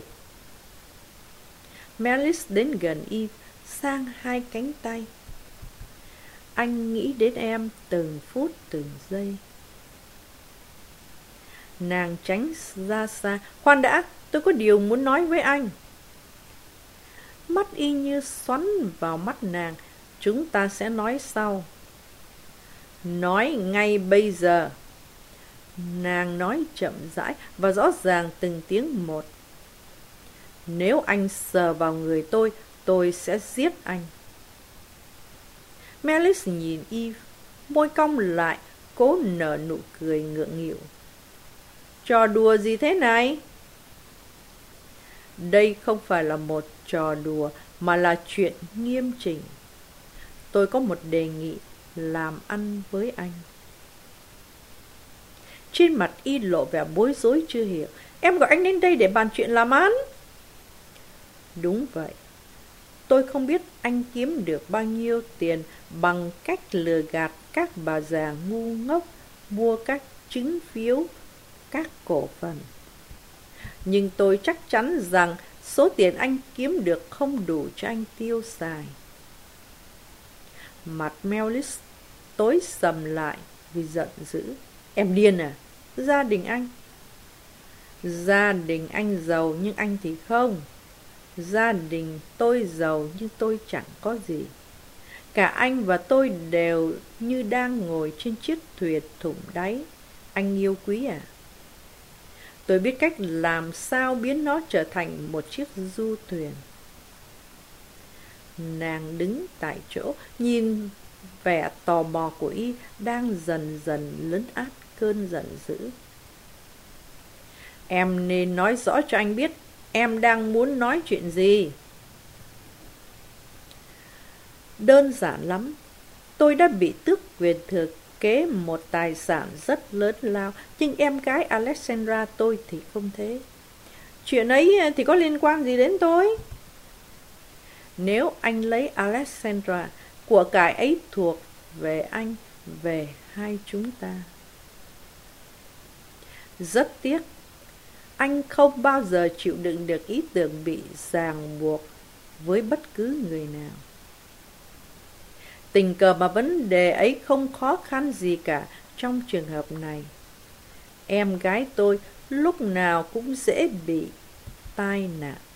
Mellis đến gần Eve, sang hai cánh tay. Anh nghĩ đến em từng phút từng giây. Nàng tránh ra xa. Khoan đã, tôi có điều muốn nói với anh. Mắt Y như xoắn vào mắt nàng. Chúng ta sẽ nói sau. Nói ngay bây giờ. Nàng nói chậm rãi và rõ ràng từng tiếng một. Nếu anh sờ vào người tôi, tôi sẽ giết anh. Mellis nhìn Eve, môi cong lại, cố nở nụ cười ngượng nghịu. Trò đùa gì thế này? Đây không phải là một trò đùa, mà là chuyện nghiêm chỉnh. Tôi có một đề nghị làm ăn với anh. Trên mặt Y lộ vẻ bối rối chưa hiểu. Em gọi anh đến đây để bàn chuyện làm ăn? Đúng vậy. Tôi không biết anh kiếm được bao nhiêu tiền bằng cách lừa gạt các bà già ngu ngốc mua các chứng phiếu, các cổ phần. Nhưng tôi chắc chắn rằng số tiền anh kiếm được không đủ cho anh tiêu xài. Mặt Melis tối sầm lại vì giận dữ. Em điên à? Gia đình anh? Gia đình anh giàu nhưng anh thì không. Gia đình tôi giàu nhưng tôi chẳng có gì. Cả anh và tôi đều như đang ngồi trên chiếc thuyền thủng đáy. Anh yêu quý à? Tôi biết cách làm sao biến nó trở thành một chiếc du thuyền. Nàng đứng tại chỗ, nhìn vẻ tò mò của y đang dần dần lấn át cơn giận dữ. Em nên nói rõ cho anh biết em đang muốn nói chuyện gì. Đơn giản lắm. Tôi đã bị tước quyền thừa kế một tài sản rất lớn lao, nhưng em gái Alexandra tôi thì không thế. Chuyện ấy thì có liên quan gì đến tôi? Nếu anh lấy Alexandra, của cải ấy thuộc về anh, về hai chúng ta. Rất tiếc, anh không bao giờ chịu đựng được ý tưởng bị ràng buộc với bất cứ người nào. Tình cờ mà vấn đề ấy không khó khăn gì cả trong trường hợp này. Em gái tôi lúc nào cũng dễ bị tai nạn.